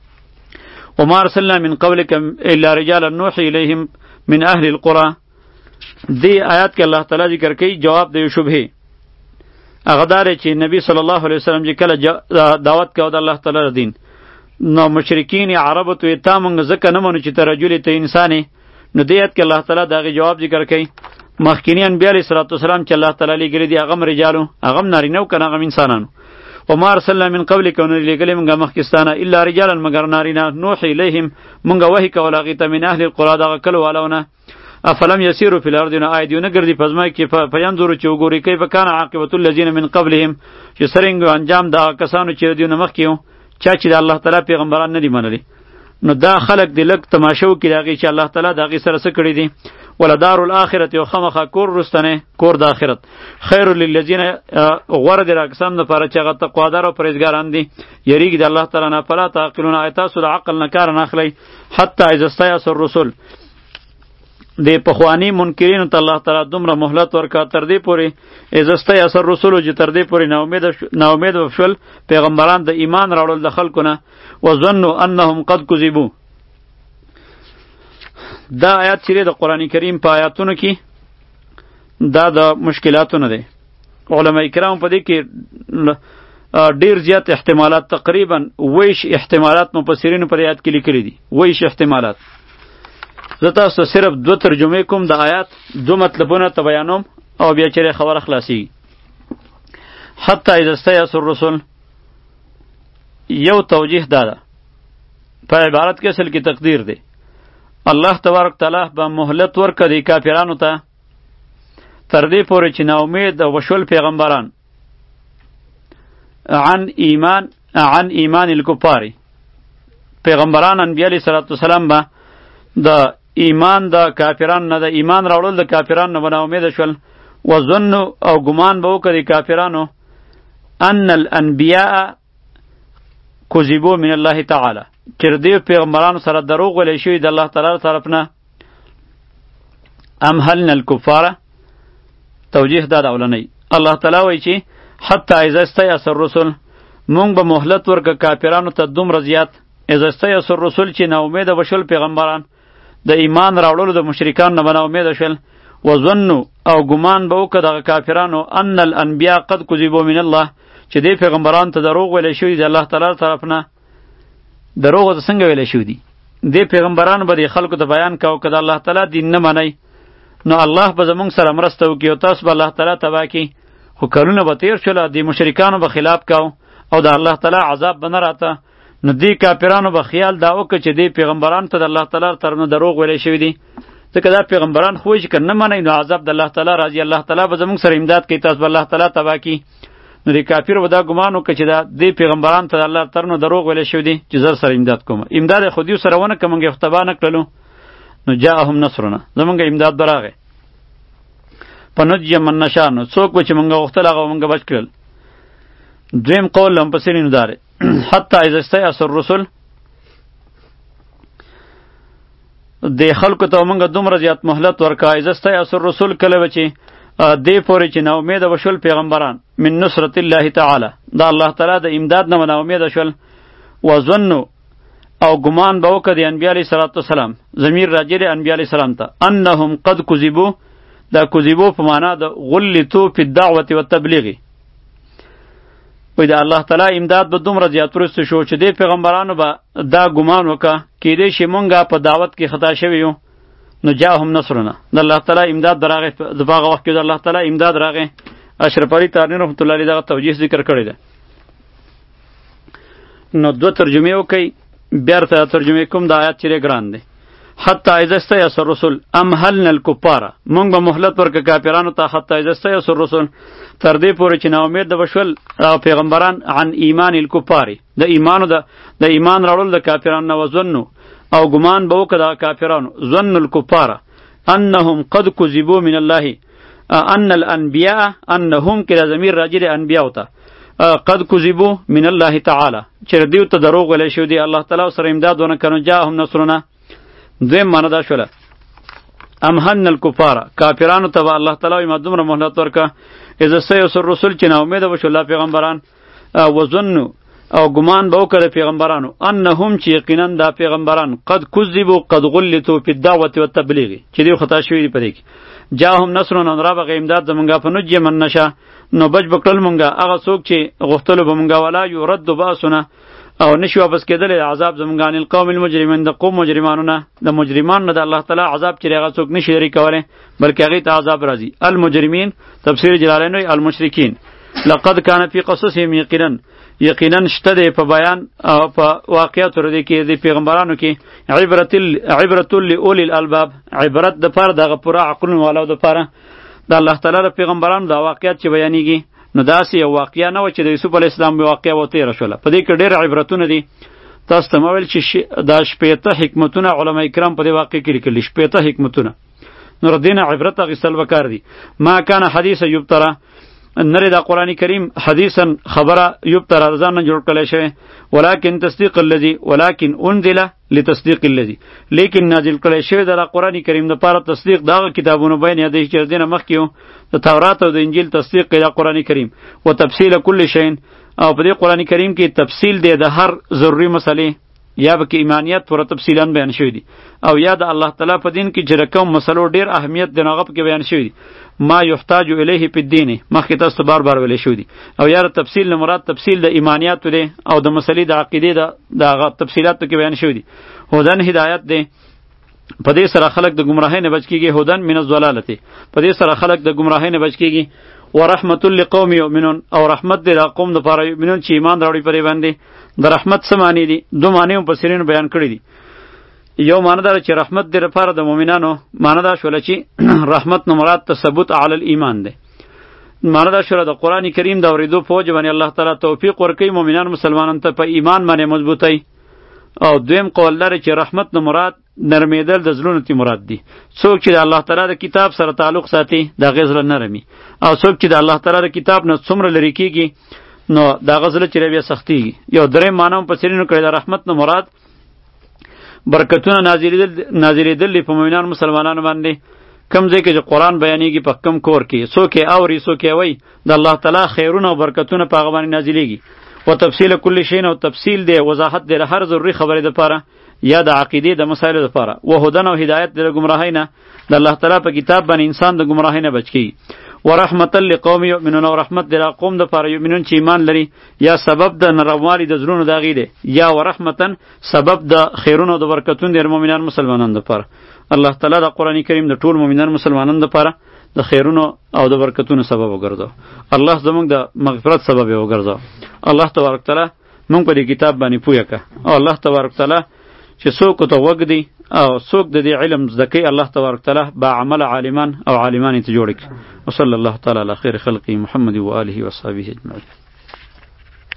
وما ارسلنا من قبلک الا رجالا نوحي الیهم من اهل القرى، دی آیات کې الله تعالی ذکر کوي جواب د شبهه هغه دار چې نبی صلی الله علیه وسلم چې کله دعوت کاوه د الله تعالی دین نو مشرکین عربو ته تا مونږ ځکه نه منو چې ته رجل ته انسانې نو دی آیات کې الله تعالی دغه جواب ذکر کوي مخکینی انبیاء علیه السلام چې الله تعالی لګری دی هغه رجالو هغه نارینه او کنه هغه انسانانو وما ارسلنا من قبلک ون لګلی مونږه مخکستانه الا رجالا مگر نارینه نوح الیهم مونږه وحی کول هغه ته من اهل القرى دغه کلو والونه افلم یسیروا فی الارض آیدونه ګرځي پزما کې پیانځورو چې وګوري کیف کان عاقبت الذین من قبلهم چې سرنګ انجام دا کسانو چې دیونه مخکیو چا چې د الله تعالی پیغمبران نه دی منلي نو دا خلق دی لک تماشو کې داږي چې الله تعالی داږي سره څه کړی دی ولدار الاخرته یو خمخه کور رستنه کور د اخرت خیر للذین غور دی راکسان د پاره چې هغه تقوادار او پرهیزګاران دي یریږي د الله تعالی نه فلا تعقلون ایتاس العقل نه کار نه اخلي حتی اذا استیاس الرسل د پخوانی منکرین ته الله تعالی دومره مهلت ورکا تر دې پورې عزت اثر رسول چې تر دې پورې نا امید نا امید وشول پیغمبران د ایمان راوړل د خلکونه وظنوا انهم قد كذبوا دا آیات چې د قران کریم په آیاتونو کې دا د مشکلاتو نه دي علما کرام په دې کې ډیر زیات احتمالات تقریبا ویش احتمالات مفسرین پر آیات کې لیکلي دي ویش احتمالات زه تاسو صرف دو ترجمه کوم د آیات دو مطلبونه ته بیانوم او بیا چیرې خبره خلاصي حتی اذا استیأس الرسل یو توجیه داده په عبارت کې اصل کې تقدیر دی الله تبارک تعالی به مهلت ورکړي کافرانو ته تر دې پورې چې نا امید او وشول پیغمبران عن ایمان عن ایمان الکفار پیغمبران انبیاء علیه السلام به د ایمان د کافرانو نه د ایمان راوړل د کافرانو نه نا امید شول وظنوا او ګمان به وکړي کافرانو ان الانبیاء کذبوا من الله تعالی چې دې پیغمبرانو سره دروغ ویل شوي د الله تعالی طرف نه ام هلنا الکفار توجیه دا اولنی الله تعالی وایي چې حتی اذا استیأس الرسل مونږ به مهلت ورکړه کافرانو ته دومره زیات اذا استیأس الرسل چې نا امیده بشول پیغمبران د ایمان راوړلو د مشرکان نه نا امیده شول وظنوا او ګمان به وکړه دغه کافرانو ان الانبیاء قد کذبوا من الله چې دې پیغمبران ته دروغ ویل شوي د الله تعالی طرف نه دروغ ته څنګه ویل شوي دي دې پیغمبرانو به د خلکو ته بیان کاوه که د الله تعالی دین نه منئ نو الله به زمونږ سره مرسته وکړي او تاسو به الله تعالی تباه کړي خو کلونه به تیر شوله د مشرکانو به خلاف کاو او د الله تعالی عذاب به نه راته نو دې کافرانو به خیال دا وکړه چې دې پیغمبرانو ته د الله تعالی طرف نه دروغ ویل شوي دي ځکه دا پیغمبران خو چې که نه منئ نو عذاب د الله تعالی راځي الله تعالی به زمونږ سره امداد کوي تاسو به الله تعالی تباه کړي نو دی کافر و دا ګمان وکړه چې دا دې پیغمبران ته الله تر نو دروغ ویل شوي دي چې زر سره امداد کوم امداد خو دې سره ونه کوم موږ ختبا نه کړلو نو جاءهم نصرنا زمونږ امداد براغه پنوجه من نشا نو څوک به چې موږ وختل هغه موږ بچ کړل دویم قول هم پسې نه داره حتی اذا استیأس الرسل د خلکو ته موږ دومره زیات مهلت ورکا اذا استیأس الرسل کله بچي دی پورې چې نا امید وشول پیغمبران من نصرت الله تعالی دا الله تعالی د امداد نه نا امید شول وظنوا او ګمان به وکړي د انبیاء علیه السلام ضمیر راجع دی انبیاء علیه السلام ته انهم قد کذبوا دا کذبوا په معنا د غلطوا فی الدعوه والتبلیغ وای دا الله تعالی امداد به دومره زیات ورسته شو چې د پیغمبرانو به دا ګمان وکړه کېدای شي مونږه په دعوت کې خطا شوي یو نو جاءهم نصرنا د الله تعالی امداد دراغه د باغ وخت کې د الله تعالی امداد راغه اشرف علی تارنی رحمت الله علیه دا توجیه ذکر کړی ده نو دو ترجمه وکي بیا ته ترجمه کوم د آیات چیرې ګران دي حتی اذا استیأس الرسل ام هلنا الکفار مونږ به مهلت ورکړه کافرانو ته حتی اذا استیأس الرسل تر دې پورې چې نا امید د بشول پیغمبران عن ایمان الکفار د ایمانو د د ایمان راوړل د کافرانو نه وظنوا او ګمان به وکړه د کافرانو ظن الکفار انهم قد کذبوا من الله ان الانبیاء انهم کله ضمیر راجع دی انبیاء ته قد کذبوا من الله تعالی چې دیو ته دروغ ویل شو دی الله تعالی سره امداد ونه کړو جاءهم نصرنا دویم معنا دا شوله ام هن الکفار کافرانو ته الله تعالی ما دومره مهلت ورکا اذا سيس الرسل چې نا امید وشو الله پیغمبران وظنوا او ګمان به وکړه پیغمبرانو انهم چې یقینا دا پیغمبران قد کذبوا قد غلطوا فی الدعوه والتبلیغ چې دی خطا شوی دی پدې کې جاءهم نصرنا را بغ امداد زمونږه په نجی من نشه نو بچ بکړل مونږه هغه څوک چې غختلو به مونږه ولا یرد باسونه او نشو واپس کېدل عذاب زمونږه ان القوم المجرمین د قوم مجرمانو نه د مجرمان نه د الله تعالی عذاب چې هغه څوک نشي لري کوله بلکې هغه ته عذاب راځي المجرمین تفسیر جلالین وی المشرکین لقد کان فی قصصهم یقینا یقینا شته دی په بیان او په واقعیت ور دي کې د پیغمبرانو کې عبرت عبرت لاولی الالباب عبرت د پر دغه پوره عقل والو د پاره د الله تعالی د پیغمبرانو د واقعیت چې بیانېږي نو داسې یو واقعیا نه و چې د یوسف علی السلام واقعیا و تیر شوله په دې کې ډېر عبرتونه دي تاسو ته مویل چې دا شپېته حکمتونه علما کرام په دې واقع کې لیکلي شپېته حکمتونه نور دینه عبرت غسل وکړ دي ما کان حدیث یبترا نری دا قرآن کریم حدیثا خبره یبترا ځان نه جوړ کړی شوی ولکن تصدیق الذی ولکن انزل لتصدیق الذی لیکن نازل کړی شوی دا قرآن کریم د پاره تصدیق دا کتابونو بیان یادې چې دینه مخکیو د تورات او د انجیل تصدیق کړي دا قرآن کریم و تفصیل کل شی او په دې قرآن کریم کې تفصیل دی د هر ضروری مسلې یا به کې ایمانیت پر تفصیلا بیان شوی دی او یا د الله تعالی په دین کې چې رقم مسلو ډیر اهمیت دی نو هغه کې بیان شوی دی ما یحتاج الیه په دین مخکې تاسو بار بار ویل شوی دی او یا تفصیل نه مراد تفصیل د ایمانیت دی او د مسلې د عقیده د دغه تفصیلات کې بیان شوی دی هدن هدایت دی په دې سره خلق د گمراهۍ نه بچ کیږي هدن من الضلالت په دې سره خلق د گمراهۍ نه بچ کیږي ورحمت لقوم یؤمنون او رحمت دی د قوم د پاره یؤمنون چې ایمان راوړي پرې باندې د رحمت څه معنی دي دو معنی هم مفسرین بیان کړی دي یو معنی دا چې رحمت دی لپاره د مؤمنانو معنی دا شول چې رحمت نو مراد تثبت علی الایمان دی معنی دا شول د قران کریم د اوریدو فوج باندې الله تعالی توفیق ورکړي مؤمنان مسلمانانو ته په ایمان باندې مضبوطی او دویم قول لري چې رحمت نو مراد نرمیدل د زړونو تی مراد دی څوک چې د الله تعالی د کتاب سره تعلق ساتي د غزل نرمي او څوک چې د الله تعالی د کتاب نه څومره لري کیږي نو دا غزل چې بیا سختی یو درې معنی په سرینو کړی د رحمت نو مراد برکتونه نازلېدل نازلېدل په مؤمنان مسلمانانو باندې کم ځای کې چې قرآن بیانېږي په کم کور کې څوک یې اوري څوک یې وایي د الله تعالی خیرونه او برکتونه په هغه باندې نازلېږي و تفصیل کل شی او تفصیل دی وضاحت دی هر ضروري خبرې دپاره یا د عقیدې د مسایلو دپاره و هدن او هدایت دی د ګمراهۍ نه د الله تعالی په کتاب باندې انسان د ګمراهۍ نه بچ کیږي ورحمت لقوم یؤمنون او رحمت دی د قوم دپاره یؤمنون چې ایمان لري یا سبب د نرموالي د زړونو د هغې دی یا ورحمتن سبب د خیرونو د برکتونو دی د مؤمنان مسلمانانو دپاره الله تعالی د قرآن کریم د ټول مؤمنان مسلمانانو دپاره د خیرونو او د برکتونو سبب وګرځو الله زموږ د مغفرت سبب وګرځو الله تبارک تعالی موږ په دې کتاب باندې پوهه که او الله تبارک تعالی چې څوک ته وګ دی او څوک د دې علم زده کوي الله تبارک تعالی با عمل عالمان او عالمان ته جوړ کړي وصلی الله تعالی علی خیر خلقه محمد و آله و صحبه اجمعین